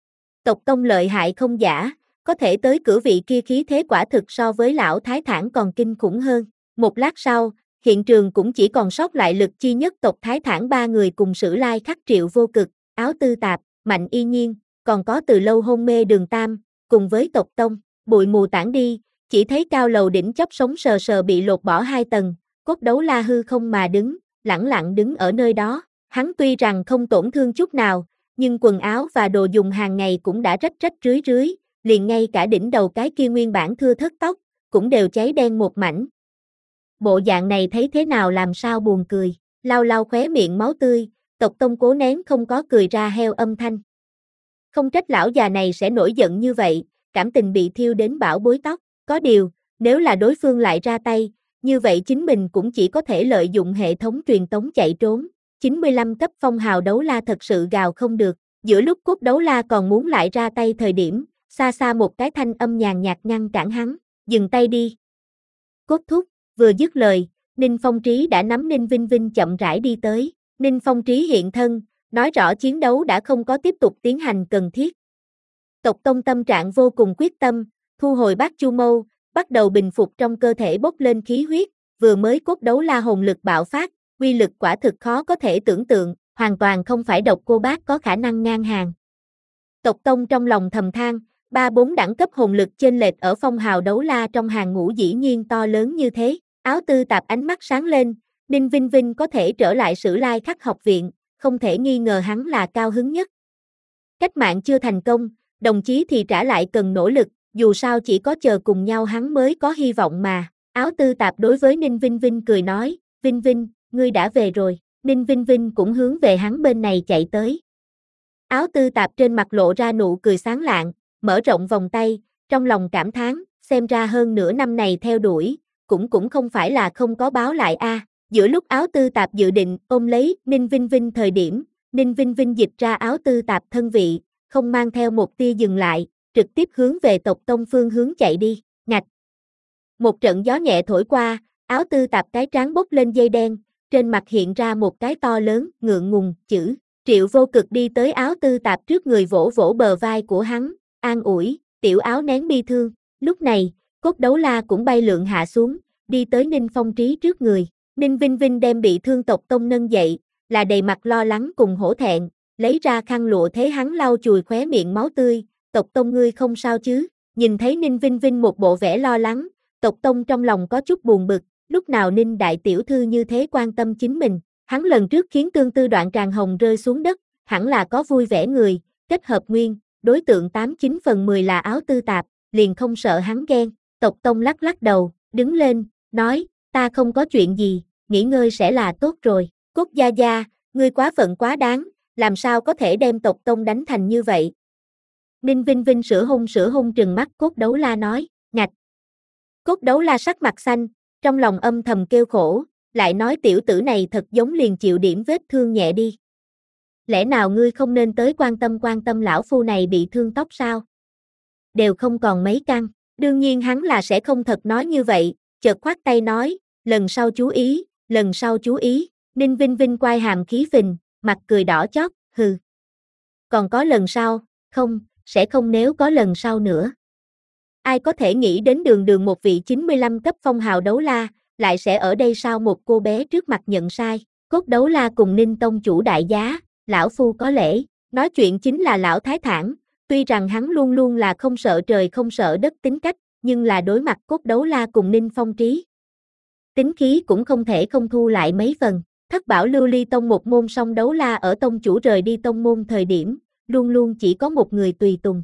Tộc Tông lợi hại không giả, có thể tới cửa vị kia khí thế quả thực so với lão Thái thản còn kinh khủng hơn. Một lát sau, hiện trường cũng chỉ còn sót lại Lực Chi nhất tộc Thái thản ba người cùng Sử Lai Khắc Triệu Vô Cực, Áo Tư Tạp, Mạnh Y Nhiên, còn có từ lâu hôn mê Đường Tam, cùng với Tộc Tông, bụi mù tản đi, Chỉ thấy cao lầu đỉnh chóp sống sờ sờ bị lột bỏ hai tầng, cốt đấu la hư không mà đứng, lẳng lặng đứng ở nơi đó. Hắn tuy rằng không tổn thương chút nào, nhưng quần áo và đồ dùng hàng ngày cũng đã rách rách rưới rưới, liền ngay cả đỉnh đầu cái kia nguyên bản thưa thớt tóc, cũng đều cháy đen một mảnh. Bộ dạng này thấy thế nào làm sao buồn cười, lau lau khóe miệng máu tươi, Tộc Tông cố nén không có cười ra heo âm thanh. Không trách lão già này sẽ nổi giận như vậy, cảm tình bị thiêu đến bão bối tóc, có điều, nếu là đối phương lại ra tay, như vậy chính mình cũng chỉ có thể lợi dụng hệ thống truyền tống chạy trốn. chín mươi lăm cấp phong hào đấu la thật sự gào không được, giữa lúc cốt đấu la còn muốn lại ra tay thời điểm, xa xa một cái thanh âm nhàn nhạt ngăn cản hắn, dừng tay đi. Cốt thúc, vừa dứt lời, Ninh Phong Trí đã nắm Ninh Vinh Vinh chậm rãi đi tới, Ninh Phong Trí hiện thân, nói rõ chiến đấu đã không có tiếp tục tiến hành cần thiết. Tộc Tông tâm trạng vô cùng quyết tâm, thu hồi bát chu mâu, bắt đầu bình phục trong cơ thể bốc lên khí huyết, vừa mới cốt đấu la hồn lực bạo phát, uy lực quả thực khó có thể tưởng tượng, hoàn toàn không phải độc cô bác có khả năng ngang hàng. Tộc Tông trong lòng thầm than, ba bốn đẳng cấp hồn lực chênh lệch ở phong hào đấu la trong hàng ngũ dĩ nhiên to lớn như thế. Áo Tư Tạp ánh mắt sáng lên, Ninh Vinh Vinh có thể trở lại Sử Lai Khắc học viện, không thể nghi ngờ hắn là cao hứng nhất. Cách mạng chưa thành công, đồng chí thì trả lại cần nỗ lực, dù sao chỉ có chờ cùng nhau hắn mới có hy vọng mà. Áo Tư Tạp đối với Ninh Vinh Vinh cười nói, Vinh Vinh, ngươi đã về rồi. Ninh Vinh Vinh cũng hướng về hắn bên này chạy tới. Áo Tư Tạp trên mặt lộ ra nụ cười sáng lạng, mở rộng vòng tay, trong lòng cảm thán, xem ra hơn nửa năm này theo đuổi, cũng cũng không phải là không có báo lại a. À. Giữa lúc Áo Tư Tạp dự định ôm lấy Ninh Vinh Vinh thời điểm, Ninh Vinh Vinh dịch ra Áo Tư Tạp thân vị, không mang theo một tia dừng lại, trực tiếp hướng về Tộc Tông phương hướng chạy đi, ngạch. Một trận gió nhẹ thổi qua, Áo Tư Tạp cái trán bốc lên dây đen, trên mặt hiện ra một cái to lớn, ngượng ngùng, chữ. Triệu Vô Cực đi tới Áo Tư Tạp trước người vỗ vỗ bờ vai của hắn, an ủi, tiểu Áo nén bi thương. Lúc này, cốt đấu la cũng bay lượn hạ xuống, đi tới Ninh Phong Trí trước người. Ninh Vinh Vinh đem bị thương Tộc Tông nâng dậy, là đầy mặt lo lắng cùng hổ thẹn, lấy ra khăn lụa thế hắn lau chùi khóe miệng máu tươi, Tộc Tông ngươi không sao chứ? Nhìn thấy Ninh Vinh Vinh một bộ vẻ lo lắng, Tộc Tông trong lòng có chút buồn bực, lúc nào Ninh đại tiểu thư như thế quan tâm chính mình, hắn lần trước khiến tương tư đoạn tràng hồng rơi xuống đất, hẳn là có vui vẻ người, kết hợp nguyên, đối tượng tám chín phần mười là Áo Tư Tạp, liền không sợ hắn ghen. Tộc Tông lắc lắc đầu, đứng lên, nói, ta không có chuyện gì, nghỉ ngơi sẽ là tốt rồi. Cốt gia gia, ngươi quá phận quá đáng, làm sao có thể đem Tộc Tông đánh thành như vậy? Ninh Vinh Vinh sửa hung sửa hung trừng mắt cốt đấu la nói, ngạch. Cốt đấu la sắc mặt xanh, trong lòng âm thầm kêu khổ, lại nói tiểu tử này thật giống liền chịu điểm vết thương nhẹ đi. Lẽ nào ngươi không nên tới quan tâm quan tâm lão phu này bị thương tóc sao? Đều không còn mấy căn, đương nhiên hắn là sẽ không thật nói như vậy, chợt khoát tay nói, lần sau chú ý, lần sau chú ý. Ninh Vinh Vinh quai hàm khí phình, mặt cười đỏ chót, hừ. Còn có lần sau, không, sẽ không nếu có lần sau nữa. Ai có thể nghĩ đến đường đường một vị chín mươi lăm cấp phong hào đấu la, lại sẽ ở đây sau một cô bé trước mặt nhận sai. Cốt đấu la cùng Ninh Tông chủ đại giá, lão phu có lễ, nói chuyện chính là lão thái thản, tuy rằng hắn luôn luôn là không sợ trời không sợ đất tính cách, nhưng là đối mặt cốt đấu la cùng Ninh Phong Trí. Tính khí cũng không thể không thu lại mấy phần. Thất bảo lưu ly tông một môn song đấu la ở tông chủ rời đi tông môn thời điểm, luôn luôn chỉ có một người tùy tùng.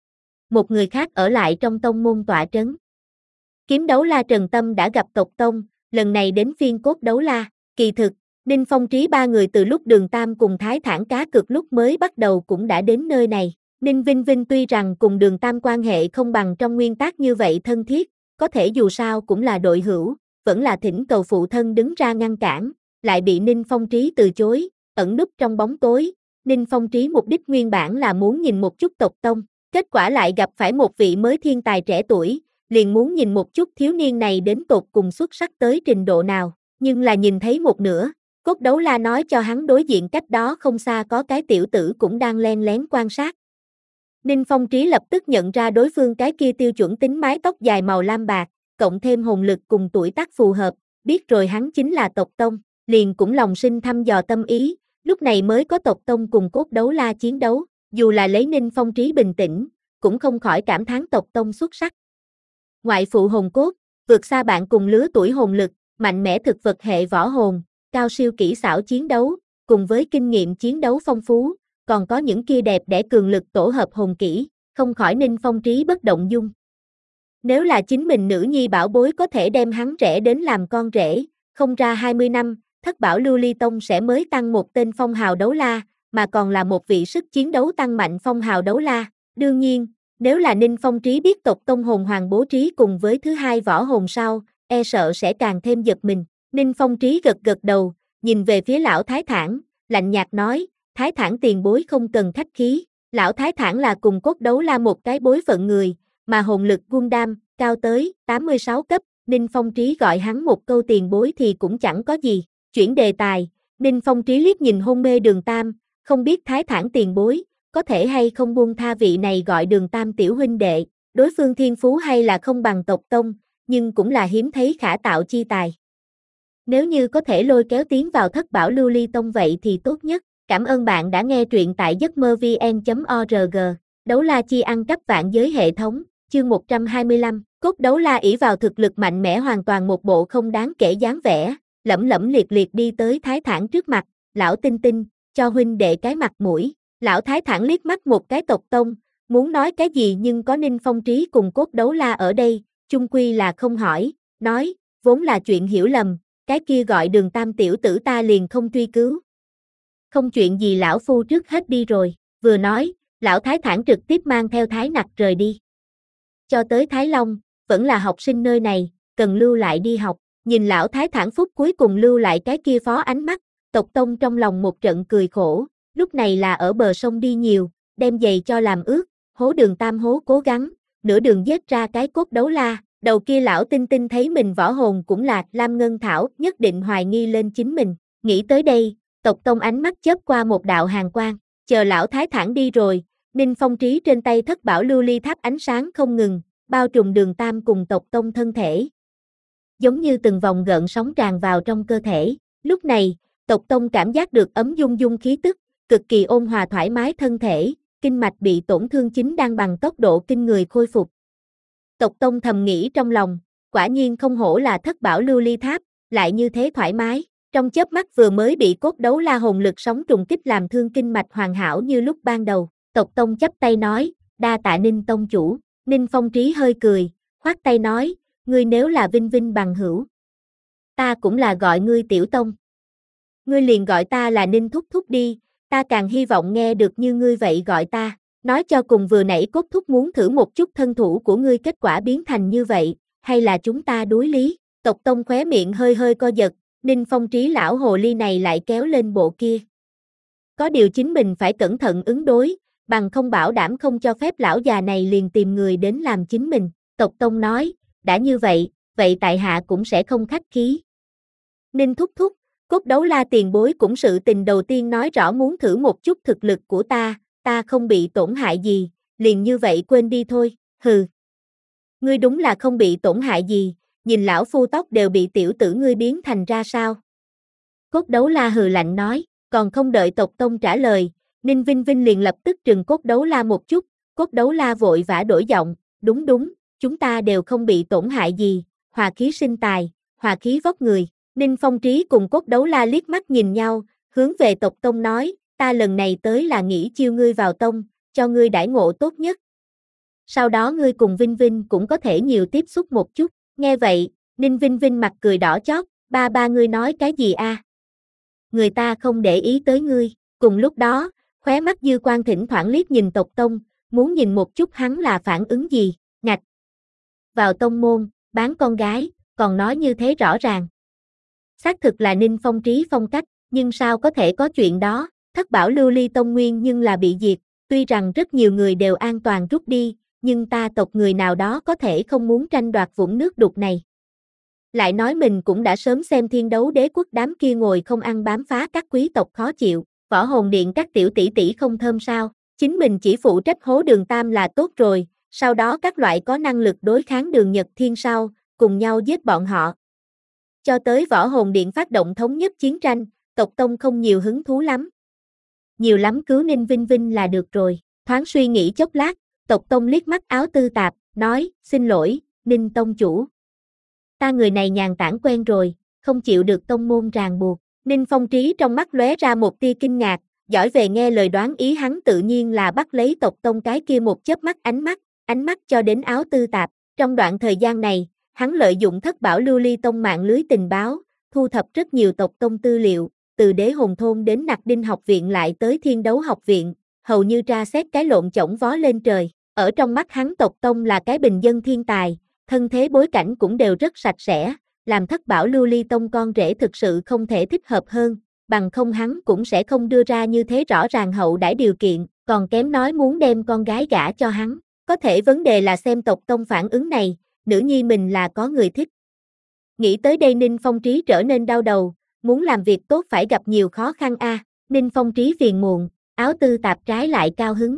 Một người khác ở lại trong tông môn tọa trấn. Kiếm đấu la Trần Tâm đã gặp Tộc Tông, lần này đến phiên cốt đấu la, kỳ thực, Ninh Phong Trí ba người từ lúc Đường Tam cùng Thái Thản cá cực lúc mới bắt đầu cũng đã đến nơi này. Ninh Vinh Vinh tuy rằng cùng Đường Tam quan hệ không bằng trong nguyên tắc như vậy thân thiết, có thể dù sao cũng là đội hữu, vẫn là thỉnh cầu phụ thân đứng ra ngăn cản, lại bị Ninh Phong Trí từ chối, ẩn núp trong bóng tối. Ninh Phong Trí mục đích nguyên bản là muốn nhìn một chút Tộc Tông, kết quả lại gặp phải một vị mới thiên tài trẻ tuổi, liền muốn nhìn một chút thiếu niên này đến tột cùng xuất sắc tới trình độ nào, nhưng là nhìn thấy một nửa, cốt đấu la nói cho hắn đối diện cách đó không xa có cái tiểu tử cũng đang len lén quan sát. Ninh Phong Trí lập tức nhận ra đối phương cái kia tiêu chuẩn tính mái tóc dài màu lam bạc, cộng thêm hồn lực cùng tuổi tác phù hợp, biết rồi hắn chính là Tộc Tông, liền cũng lòng sinh thăm dò tâm ý, lúc này mới có Tộc Tông cùng cốt đấu la chiến đấu, dù là lấy Ninh Phong Trí bình tĩnh, cũng không khỏi cảm thán Tộc Tông xuất sắc. Ngoại phụ hồn cốt, vượt xa bạn cùng lứa tuổi hồn lực, mạnh mẽ thực vật hệ võ hồn, cao siêu kỹ xảo chiến đấu, cùng với kinh nghiệm chiến đấu phong phú, còn có những kia đẹp đẽ cường lực tổ hợp hồn kỹ, không khỏi Ninh Phong trí bất động dung. Nếu là chính mình nữ nhi bảo bối có thể đem hắn rẽ đến làm con rể, không ra hai mươi năm, Thất Bảo Lưu Ly Tông sẽ mới tăng một tên phong hào đấu la, mà còn là một vị sức chiến đấu tăng mạnh phong hào đấu la. Đương nhiên, nếu là Ninh Phong trí biết tộc tông hồn hoàng bố trí cùng với thứ hai võ hồn sau, e sợ sẽ càng thêm giật mình. Ninh Phong trí gật gật đầu, nhìn về phía lão Thái Thản, lạnh nhạt nói, Thái Thản tiền bối không cần khách khí. Lão Thái Thản là cùng cốt đấu la một cái bối phận người, mà hồn lực Gundam, cao tới tám mươi sáu cấp, Ninh Phong trí gọi hắn một câu tiền bối thì cũng chẳng có gì. Chuyển đề tài, Ninh Phong trí liếc nhìn hôn mê Đường Tam, không biết Thái Thản tiền bối, có thể hay không buông tha vị này gọi Đường Tam tiểu huynh đệ, đối phương thiên phú hay là không bằng tộc tông, nhưng cũng là hiếm thấy khả tạo chi tài. Nếu như có thể lôi kéo tiến vào Thất Bảo Lưu Ly Tông vậy thì tốt nhất. Cảm ơn bạn đã nghe truyện tại giấc mơ vn chấm org. Đấu la chi ăn cắp vạn giới hệ thống, chương một trăm hai mươi lăm. Cốt đấu la ỷ vào thực lực mạnh mẽ hoàn toàn một bộ không đáng kể dáng vẻ, lẫm lẫm liệt liệt đi tới Thái Thản trước mặt, lão Tinh Tinh, cho huynh đệ cái mặt mũi. Lão Thái Thản liếc mắt một cái tộc tông, muốn nói cái gì nhưng có Ninh Phong trí cùng cốt đấu la ở đây, chung quy là không hỏi, nói, vốn là chuyện hiểu lầm, cái kia gọi Đường Tam tiểu tử ta liền không truy cứu. Không chuyện gì lão phu trước hết đi rồi, vừa nói, lão Thái Thản trực tiếp mang theo Thái Nặc rời đi. Cho tới Thái Long, vẫn là học sinh nơi này, cần lưu lại đi học, nhìn lão Thái Thản phút cuối cùng lưu lại cái kia phó ánh mắt, tộc tông trong lòng một trận cười khổ, lúc này là ở bờ sông đi nhiều, đem giày cho làm ướt, hố Đường Tam hố cố gắng, nửa đường giết ra cái cốt đấu la, đầu kia lão Tinh Tinh thấy mình võ hồn cũng là Lam Ngân Thảo, nhất định hoài nghi lên chính mình, nghĩ tới đây. Tộc tông ánh mắt chớp qua một đạo hàn quang, chờ lão Thái Thản đi rồi, Ninh Phong trí trên tay Thất Bảo Lưu Ly Tháp ánh sáng không ngừng, bao trùm Đường Tam cùng tộc tông thân thể. Giống như từng vòng gợn sóng tràn vào trong cơ thể, lúc này, tộc tông cảm giác được ấm dung dung khí tức, cực kỳ ôn hòa thoải mái thân thể, kinh mạch bị tổn thương chính đang bằng tốc độ kinh người khôi phục. Tộc tông thầm nghĩ trong lòng, quả nhiên không hổ là Thất Bảo Lưu Ly Tháp, lại như thế thoải mái. Trong chớp mắt vừa mới bị cốt đấu la hồn lực sóng trùng kích làm thương kinh mạch hoàn hảo như lúc ban đầu, tộc tông chắp tay nói, đa tạ Ninh tông chủ. Ninh Phong trí hơi cười, khoát tay nói, ngươi nếu là vinh vinh bằng hữu, ta cũng là gọi ngươi tiểu tông. Ngươi liền gọi ta là Ninh thúc thúc đi, ta càng hy vọng nghe được như ngươi vậy gọi ta. Nói cho cùng vừa nãy cốt thúc muốn thử một chút thân thủ của ngươi, kết quả biến thành như vậy, hay là chúng ta đối lý? Tộc tông khóe miệng hơi hơi co giật. Ninh Phong trí lão hồ ly này lại kéo lên bộ kia. Có điều chính mình phải cẩn thận ứng đối, bằng không bảo đảm không cho phép lão già này liền tìm người đến làm chính mình. Tộc tông nói, đã như vậy, vậy tại hạ cũng sẽ không khách khí. Ninh thúc thúc, cốt đấu la tiền bối cũng sự tình đầu tiên nói rõ muốn thử một chút thực lực của ta, ta không bị tổn hại gì, liền như vậy quên đi thôi, hừ. Ngươi đúng là không bị tổn hại gì. Nhìn lão phu tóc đều bị tiểu tử ngươi biến thành ra sao? Cốt đấu la hừ lạnh nói, còn không đợi tộc tông trả lời, Ninh Vinh Vinh liền lập tức trừng cốt đấu la một chút, cốt đấu la vội vã đổi giọng, đúng đúng, chúng ta đều không bị tổn hại gì, hòa khí sinh tài, hòa khí vóc người. Ninh Phong trí cùng cốt đấu la liếc mắt nhìn nhau, hướng về tộc tông nói, ta lần này tới là nghĩ chiêu ngươi vào tông, cho ngươi đãi ngộ tốt nhất. Sau đó ngươi cùng Vinh Vinh cũng có thể nhiều tiếp xúc một chút. Nghe vậy, Ninh Vinh Vinh mặt cười đỏ chót, ba ba ngươi nói cái gì a? À? Người ta không để ý tới ngươi, cùng lúc đó, khóe mắt dư quan thỉnh thoảng liếc nhìn tộc tông, muốn nhìn một chút hắn là phản ứng gì, ngạch. Vào tông môn, bán con gái, còn nói như thế rõ ràng. Xác thực là Ninh Phong trí phong cách, nhưng sao có thể có chuyện đó, Thất Bảo Lưu Ly Tông nguyên nhưng là bị diệt, tuy rằng rất nhiều người đều an toàn rút đi, nhưng ta tộc người nào đó có thể không muốn tranh đoạt vũng nước đục này. Lại nói mình cũng đã sớm xem Thiên Đấu Đế Quốc đám kia ngồi không ăn bám phá các quý tộc khó chịu, Võ Hồn Điện các tiểu tỷ tỷ không thơm sao, chính mình chỉ phụ trách hố Đường Tam là tốt rồi, sau đó các loại có năng lực đối kháng Đường Nhật Thiên sau, cùng nhau giết bọn họ. Cho tới Võ Hồn Điện phát động thống nhất chiến tranh, tộc tông không nhiều hứng thú lắm. Nhiều lắm cứu Ninh Vinh Vinh là được rồi, thoáng suy nghĩ chốc lát, tộc tông liếc mắt áo tư tạp, nói, xin lỗi, Ninh tông chủ. Ta người này nhàn tản quen rồi, không chịu được tông môn ràng buộc. Ninh Phong Trí trong mắt lóe ra một tia kinh ngạc, giỏi về nghe lời đoán ý hắn tự nhiên là bắt lấy tộc tông cái kia một chớp mắt ánh mắt, ánh mắt cho đến Áo Tư Tạp. Trong đoạn thời gian này, hắn lợi dụng thất bảo lưu ly tông mạng lưới tình báo, thu thập rất nhiều tộc tông tư liệu, từ Đế Hồn Thôn đến Nặc Đinh học viện lại tới Thiên Đấu học viện, hầu như tra xét cái lộn chổng vó lên trời. Ở trong mắt hắn tộc tông là cái bình dân thiên tài, thân thế bối cảnh cũng đều rất sạch sẽ, làm thất bảo lưu ly tông con rể thực sự không thể thích hợp hơn, bằng không hắn cũng sẽ không đưa ra như thế rõ ràng hậu đãi điều kiện, còn kém nói muốn đem con gái gả cho hắn. Có thể vấn đề là xem tộc tông phản ứng này, nữ nhi mình là có người thích. Nghĩ tới đây Ninh Phong Trí trở nên đau đầu, muốn làm việc tốt phải gặp nhiều khó khăn a. À. Ninh Phong Trí phiền muộn, Áo Tư Tạp trái lại cao hứng.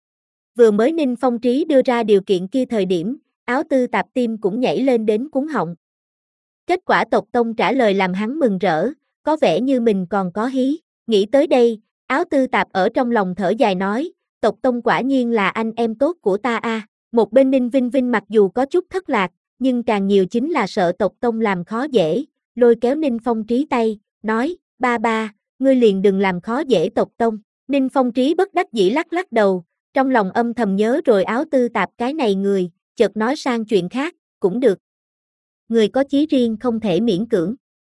Vừa mới Ninh Phong Trí đưa ra điều kiện kia thời điểm, Áo Tư Tạp tim cũng nhảy lên đến cuống họng. Kết quả tộc tông trả lời làm hắn mừng rỡ, có vẻ như mình còn có hí. Nghĩ tới đây, Áo Tư Tạp ở trong lòng thở dài nói, tộc tông quả nhiên là anh em tốt của ta a. À. Một bên Ninh Vinh Vinh mặc dù có chút thất lạc, nhưng càng nhiều chính là sợ tộc tông làm khó dễ, lôi kéo Ninh Phong Trí tay, nói, ba ba, ngươi liền đừng làm khó dễ tộc tông. Ninh Phong Trí bất đắc dĩ lắc lắc đầu, trong lòng âm thầm nhớ rồi Áo Tư Tạp cái này người, chợt nói sang chuyện khác, cũng được. Người có chí riêng không thể miễn cưỡng.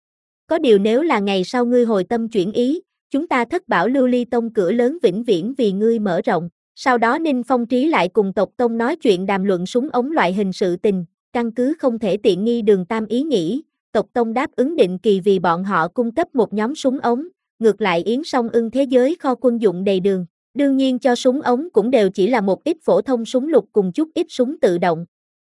Có điều nếu là ngày sau ngươi hồi tâm chuyển ý, chúng ta thất bảo lưu ly tông cửa lớn vĩnh viễn vì ngươi mở rộng. Sau đó Ninh Phong Trí lại cùng tộc tông nói chuyện đàm luận súng ống loại hình sự tình, căn cứ không thể tiện nghi Đường Tam ý nghĩ, tộc tông đáp ứng định kỳ vì bọn họ cung cấp một nhóm súng ống, ngược lại Yến Song Ưng thế giới kho quân dụng đầy đường. Đương nhiên cho súng ống cũng đều chỉ là một ít phổ thông súng lục cùng chút ít súng tự động.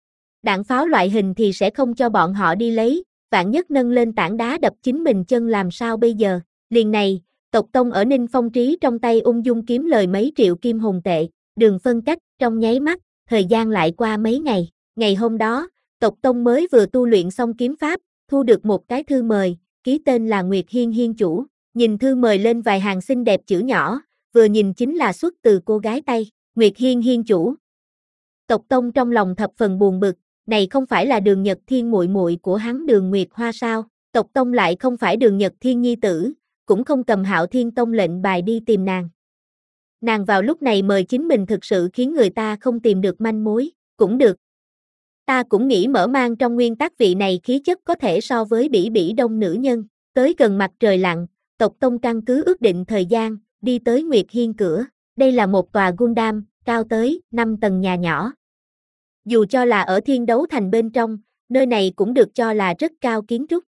Đạn pháo loại hình thì sẽ không cho bọn họ đi lấy, vạn nhất nâng lên tảng đá đập chính mình chân làm sao bây giờ. Liền này, tộc tông ở Ninh Phong Trí trong tay ung dung kiếm lời mấy triệu kim hồn tệ, Đường phân cách, trong nháy mắt, thời gian lại qua mấy ngày. Ngày hôm đó, tộc tông mới vừa tu luyện xong kiếm pháp, thu được một cái thư mời, ký tên là Nguyệt Hiên Hiên chủ. Nhìn thư mời lên vài hàng xinh đẹp chữ nhỏ, vừa nhìn chính là xuất từ cô gái tay, Nguyệt Hiên Hiên chủ. Tộc tông trong lòng thập phần buồn bực, này không phải là Đường Nhật Thiên muội muội của hắn Đường Nguyệt Hoa sao? Tộc tông lại không phải Đường Nhật Thiên nhi tử, cũng không cầm Hạo Thiên tông lệnh bài đi tìm nàng. Nàng vào lúc này mời chính mình thực sự khiến người ta không tìm được manh mối, cũng được. Ta cũng nghĩ mở mang trong nguyên tắc vị này khí chất có thể so với Bỉ Bỉ Đông nữ nhân. Tới gần mặt trời lặn, tộc tông căn cứ ước định thời gian, đi tới Nguyệt Hiên cửa. Đây là một tòa Gundam, cao tới năm tầng nhà nhỏ. Dù cho là ở Thiên Đấu Thành bên trong, nơi này cũng được cho là rất cao kiến trúc.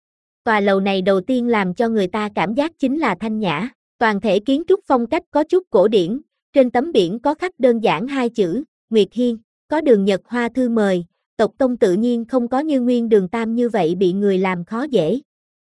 Tòa lầu này đầu tiên làm cho người ta cảm giác chính là thanh nhã, toàn thể kiến trúc phong cách có chút cổ điển, trên tấm biển có khắc đơn giản hai chữ, Nguyệt Hiên, có Đường Nhật Hoa thư mời, tộc tông tự nhiên không có như nguyên Đường Tam như vậy bị người làm khó dễ.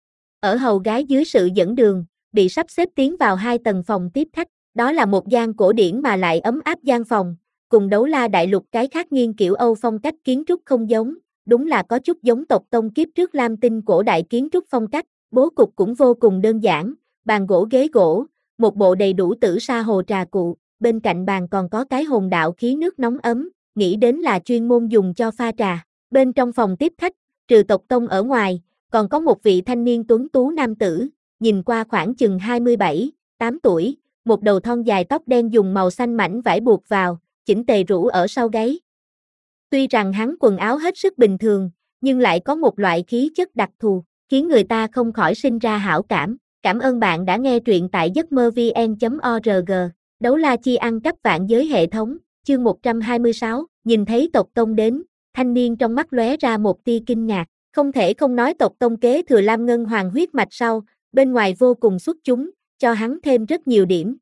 Ở hầu gái dưới sự dẫn đường, bị sắp xếp tiến vào hai tầng phòng tiếp khách, đó là một gian cổ điển mà lại ấm áp gian phòng, cùng Đấu La đại lục cái khác nghiên kiểu Âu phong cách kiến trúc không giống, đúng là có chút giống tộc tông kiếp trước Lam Tinh cổ đại kiến trúc phong cách, bố cục cũng vô cùng đơn giản, bàn gỗ ghế gỗ, một bộ đầy đủ tử sa hồ trà cụ, bên cạnh bàn còn có cái hồn đạo khí nước nóng ấm, nghĩ đến là chuyên môn dùng cho pha trà. Bên trong phòng tiếp khách, trừ tộc tông ở ngoài, còn có một vị thanh niên tuấn tú nam tử, nhìn qua khoảng chừng hai mươi bảy, tám tuổi, một đầu thon dài tóc đen dùng màu xanh mảnh vải buộc vào, chỉnh tề rũ ở sau gáy. Tuy rằng hắn quần áo hết sức bình thường, nhưng lại có một loại khí chất đặc thù, khiến người ta không khỏi sinh ra hảo cảm. Cảm ơn bạn đã nghe truyện tại giấc mơ vn chấm org. Đấu La Chi ăn cắp vạn giới hệ thống, chương một trăm hai mươi sáu, nhìn thấy tộc tông đến, thanh niên trong mắt lóe ra một tia kinh ngạc, không thể không nói tộc tông kế thừa Lam Ngân Hoàng huyết mạch sau, bên ngoài vô cùng xuất chúng, cho hắn thêm rất nhiều điểm.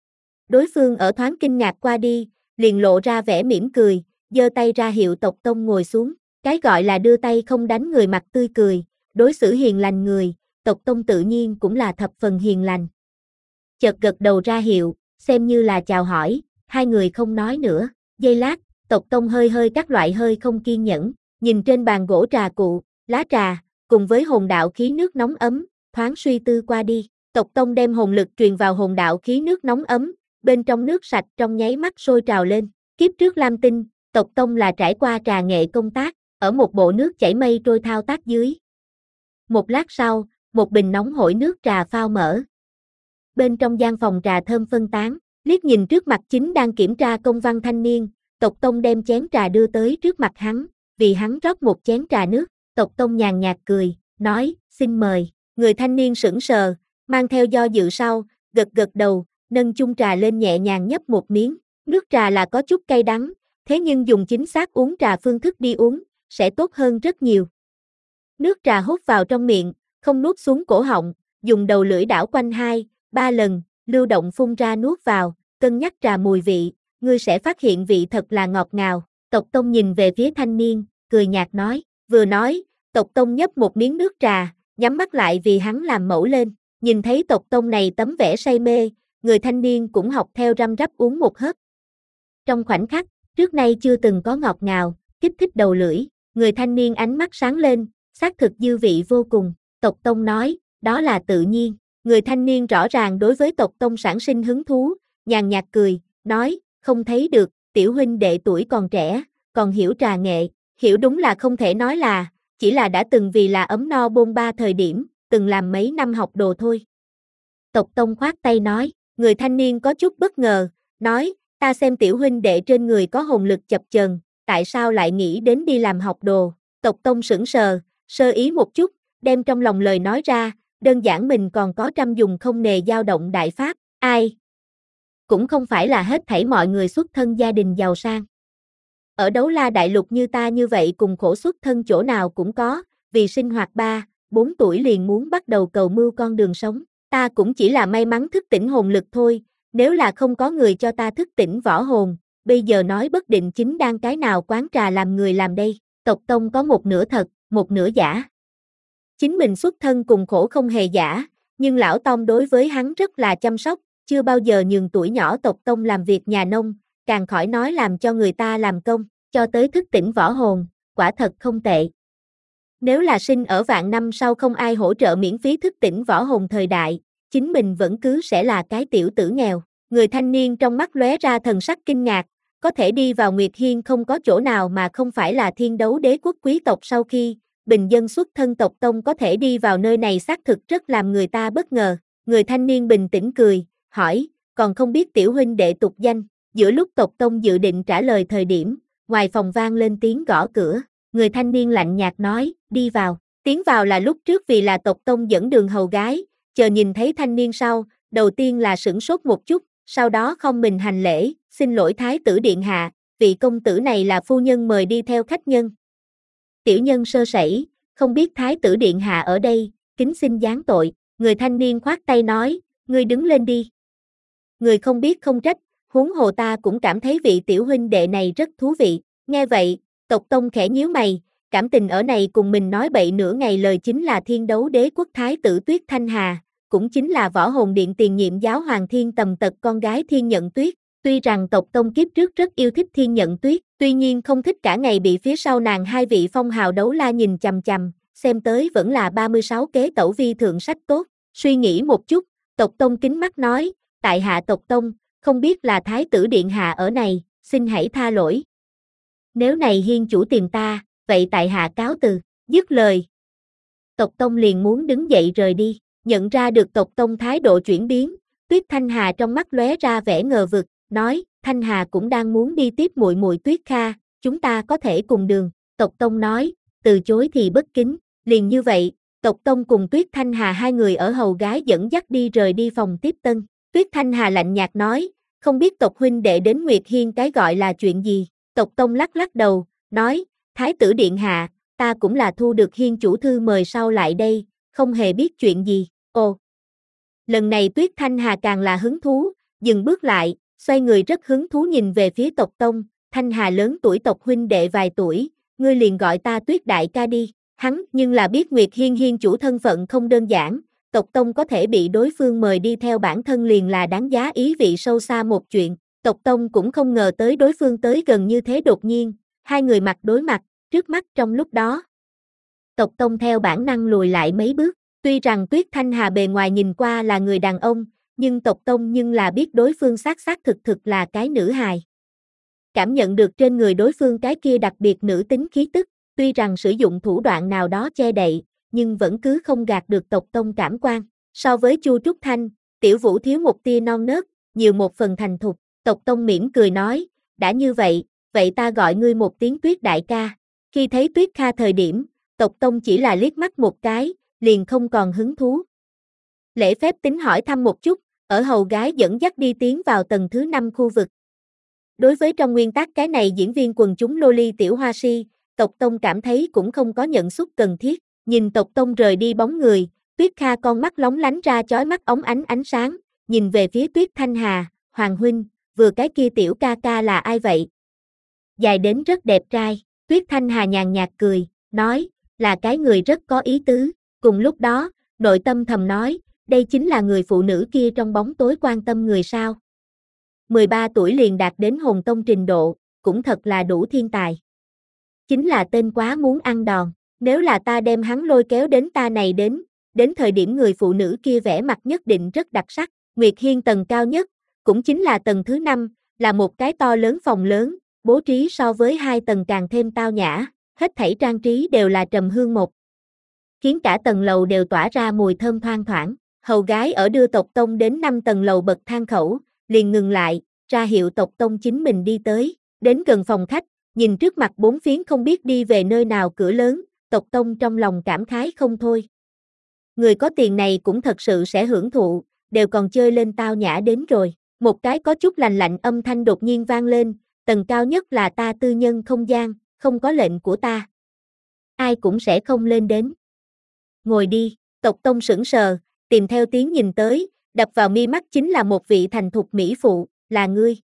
Đối phương ở thoáng kinh ngạc qua đi, liền lộ ra vẻ mỉm cười, giơ tay ra hiệu tộc tông ngồi xuống, cái gọi là đưa tay không đánh người mặt tươi cười, đối xử hiền lành người, tộc tông tự nhiên cũng là thập phần hiền lành. Chợt gật đầu ra hiệu, xem như là chào hỏi, hai người không nói nữa, giây lát, tộc tông hơi hơi các loại hơi không kiên nhẫn, nhìn trên bàn gỗ trà cụ, lá trà, cùng với hồn đạo khí nước nóng ấm, thoáng suy tư qua đi, tộc tông đem hồn lực truyền vào hồn đạo khí nước nóng ấm, bên trong nước sạch trong nháy mắt sôi trào lên, kiếp trước Lam Tinh, tộc tông là trải qua trà nghệ công tác, ở một bộ nước chảy mây trôi thao tác dưới. Một lát sau, một bình nóng hổi nước trà phao mở. Bên trong gian phòng trà thơm phân tán, liếc nhìn trước mặt chính đang kiểm tra công văn thanh niên, Tộc Tông đem chén trà đưa tới trước mặt hắn, vì hắn rót một chén trà nước, Tộc Tông nhàn nhạt cười, nói, xin mời, người thanh niên sững sờ, mang theo do dự sau, gật gật đầu, nâng chung trà lên nhẹ nhàng nhấp một miếng, nước trà là có chút cay đắng, thế nhưng dùng chính xác uống trà phương thức đi uống, sẽ tốt hơn rất nhiều. Nước trà hút vào trong miệng, không nuốt xuống cổ họng, dùng đầu lưỡi đảo quanh hai, ba lần, lưu động phun ra nuốt vào, cân nhắc trà mùi vị, ngươi sẽ phát hiện vị thật là ngọt ngào. Tộc Tông nhìn về phía thanh niên, cười nhạt nói, vừa nói, Tộc Tông nhấp một miếng nước trà, nhắm mắt lại vì hắn làm mẫu lên, nhìn thấy Tộc Tông này tấm vẻ say mê, người thanh niên cũng học theo răm rắp uống một hớp. Trong khoảnh khắc, trước nay chưa từng có ngọt ngào, kích thích đầu lưỡi, người thanh niên ánh mắt sáng lên, xác thực dư vị vô cùng, Tộc Tông nói, đó là tự nhiên, người thanh niên rõ ràng đối với Tộc Tông sản sinh hứng thú, nhàn nhạt cười, nói, không thấy được, tiểu huynh đệ tuổi còn trẻ, còn hiểu trà nghệ, hiểu đúng là không thể nói là, chỉ là đã từng vì là ấm no bôn ba thời điểm, từng làm mấy năm học đồ thôi. Tộc Tông khoát tay nói, người thanh niên có chút bất ngờ, nói, ta xem tiểu huynh đệ trên người có hồn lực chập chờn, tại sao lại nghĩ đến đi làm học đồ, Tộc Tông sững sờ, sơ ý một chút, đem trong lòng lời nói ra, đơn giản mình còn có trăm dùng không nề dao động đại pháp, ai? Cũng không phải là hết thảy mọi người xuất thân gia đình giàu sang. Ở Đấu La Đại Lục như ta như vậy cùng khổ xuất thân chỗ nào cũng có, vì sinh hoạt ba, bốn tuổi liền muốn bắt đầu cầu mưu con đường sống, ta cũng chỉ là may mắn thức tỉnh hồn lực thôi, nếu là không có người cho ta thức tỉnh võ hồn, bây giờ nói bất định chính đang cái nào quán trà làm người làm đây, Tộc Tông có một nửa thật, một nửa giả. Chính mình xuất thân cùng khổ không hề giả, nhưng lão Tông đối với hắn rất là chăm sóc, chưa bao giờ nhường tuổi nhỏ Tộc Tông làm việc nhà nông, càng khỏi nói làm cho người ta làm công, cho tới thức tỉnh võ hồn, quả thật không tệ. Nếu là sinh ở vạn năm sau không ai hỗ trợ miễn phí thức tỉnh võ hồn thời đại, chính mình vẫn cứ sẽ là cái tiểu tử nghèo. Người thanh niên trong mắt lóe ra thần sắc kinh ngạc, có thể đi vào Nguyệt Hiên không có chỗ nào mà không phải là thiên đấu đế quốc quý tộc sau khi, bình dân xuất thân Tộc Tông có thể đi vào nơi này xác thực rất làm người ta bất ngờ. Người thanh niên bình tĩnh cười, hỏi, còn không biết tiểu huynh đệ tục danh, giữa lúc Tộc Tông dự định trả lời thời điểm, ngoài phòng vang lên tiếng gõ cửa, người thanh niên lạnh nhạt nói, đi vào, tiến vào là lúc trước vì là Tộc Tông dẫn đường hầu gái, chờ nhìn thấy thanh niên sau, đầu tiên là sửng sốt một chút, sau đó không mình hành lễ, xin lỗi thái tử điện hạ, vị công tử này là phu nhân mời đi theo khách nhân. Tiểu nhân sơ sẩy, không biết thái tử điện hạ ở đây, kính xin giáng tội, người thanh niên khoát tay nói, ngươi đứng lên đi. Người không biết không trách, huống hồ ta cũng cảm thấy vị tiểu huynh đệ này rất thú vị, nghe vậy, Tộc Tông khẽ nhíu mày, cảm tình ở này cùng mình nói bậy nửa ngày lời chính là thiên đấu đế quốc thái tử Tuyết Thanh Hà, cũng chính là võ hồn điện tiền nhiệm giáo hoàng Thiên Tầm Tật con gái Thiên Nhận Tuyết. Tuy rằng Tộc Tông kiếp trước rất yêu thích Thiên Nhận Tuyết, tuy nhiên không thích cả ngày bị phía sau nàng hai vị phong hào đấu la nhìn chằm chằm, xem tới vẫn là ba mươi sáu kế tẩu vi thượng sách tốt. Suy nghĩ một chút, Tộc Tông kính mắt nói, tại hạ Tộc Tông, không biết là thái tử điện hạ ở này, xin hãy tha lỗi. Nếu này hiên chủ tìm ta, vậy tại hạ cáo từ, dứt lời. Tộc Tông liền muốn đứng dậy rời đi, nhận ra được Tộc Tông thái độ chuyển biến, Tuyết Thanh Hà trong mắt lóe ra vẻ ngờ vực, nói, Thanh Hà cũng đang muốn đi tiếp muội muội Tuyết Kha, chúng ta có thể cùng đường. Tộc Tông nói, từ chối thì bất kính, liền như vậy, Tộc Tông cùng Tuyết Thanh Hà hai người ở hầu gái dẫn dắt đi rời đi phòng tiếp tân. Tuyết Thanh Hà lạnh nhạt nói, không biết Tộc huynh đệ đến Nguyệt Hiên cái gọi là chuyện gì. Tộc Tông lắc lắc đầu, nói, thái tử điện hạ, ta cũng là thu được hiên chủ thư mời sau lại đây, không hề biết chuyện gì. Ồ, lần này Tuyết Thanh Hà càng là hứng thú, dừng bước lại, xoay người rất hứng thú nhìn về phía Tộc Tông, Thanh Hà lớn tuổi Tộc huynh đệ vài tuổi, ngươi liền gọi ta Tuyết đại ca đi. Hắn nhưng là biết Nguyệt Hiên hiên chủ thân phận không đơn giản, Tộc Tông có thể bị đối phương mời đi theo bản thân liền là đáng giá ý vị sâu xa một chuyện. Tộc Tông cũng không ngờ tới đối phương tới gần như thế đột nhiên, hai người mặt đối mặt, trước mắt trong lúc đó. Tộc Tông theo bản năng lùi lại mấy bước, tuy rằng Tuyết Thanh Hà bề ngoài nhìn qua là người đàn ông, nhưng Tộc Tông nhưng là biết đối phương xác xác thực thực là cái nữ hài. Cảm nhận được trên người đối phương cái kia đặc biệt nữ tính khí tức, tuy rằng sử dụng thủ đoạn nào đó che đậy, nhưng vẫn cứ không gạt được tộc tông cảm quan. So với Chu Trúc Thanh, Tiểu Vũ thiếu một tia non nớt, nhiều một phần thành thục. Tộc tông mỉm cười nói, đã như vậy, vậy ta gọi ngươi một tiếng Tuyết đại ca. Khi thấy Tuyết Kha thời điểm, tộc tông chỉ là liếc mắt một cái, liền không còn hứng thú. Lễ phép tính hỏi thăm một chút, ở hầu gái dẫn dắt đi tiến vào tầng thứ năm khu vực. Đối với trong nguyên tắc cái này diễn viên quần chúng loli tiểu hoa si, tộc tông cảm thấy cũng không có nhận xuất cần thiết. Nhìn tộc tông rời đi bóng người, Tuyết Kha con mắt lóng lánh ra chói mắt óng ánh ánh sáng, nhìn về phía Tuyết Thanh Hà, Hoàng huynh, vừa cái kia tiểu ca ca là ai vậy? Dài đến rất đẹp trai, Tuyết Thanh Hà nhàn nhạt cười, nói, là cái người rất có ý tứ. Cùng lúc đó, nội tâm thầm nói, đây chính là người phụ nữ kia trong bóng tối quan tâm người sao. mười ba tuổi liền đạt đến hồn tông trình độ, cũng thật là đủ thiên tài. Chính là tên quá muốn ăn đòn, nếu là ta đem hắn lôi kéo đến ta này đến, đến thời điểm người phụ nữ kia vẻ mặt nhất định rất đặc sắc. Nguyệt Hiên tầng cao nhất, cũng chính là tầng thứ năm, là một cái to lớn phòng lớn, bố trí so với hai tầng càng thêm tao nhã, hết thảy trang trí đều là trầm hương một. Khiến cả tầng lầu đều tỏa ra mùi thơm thoang thoảng. Hầu gái ở đưa tộc tông đến năm tầng lầu bậc thang khẩu, liền ngừng lại, ra hiệu tộc tông chính mình đi tới, đến gần phòng khách, nhìn trước mặt bốn phiến không biết đi về nơi nào cửa lớn, tộc tông trong lòng cảm khái không thôi. Người có tiền này cũng thật sự sẽ hưởng thụ, đều còn chơi lên tao nhã đến rồi. Một cái có chút lành lạnh âm thanh đột nhiên vang lên, tầng cao nhất là ta tư nhân không gian, không có lệnh của ta. Ai cũng sẽ không lên đến. Ngồi đi, tộc tông sững sờ, tìm theo tiếng nhìn tới, đập vào mi mắt chính là một vị thành thục mỹ phụ, là ngươi.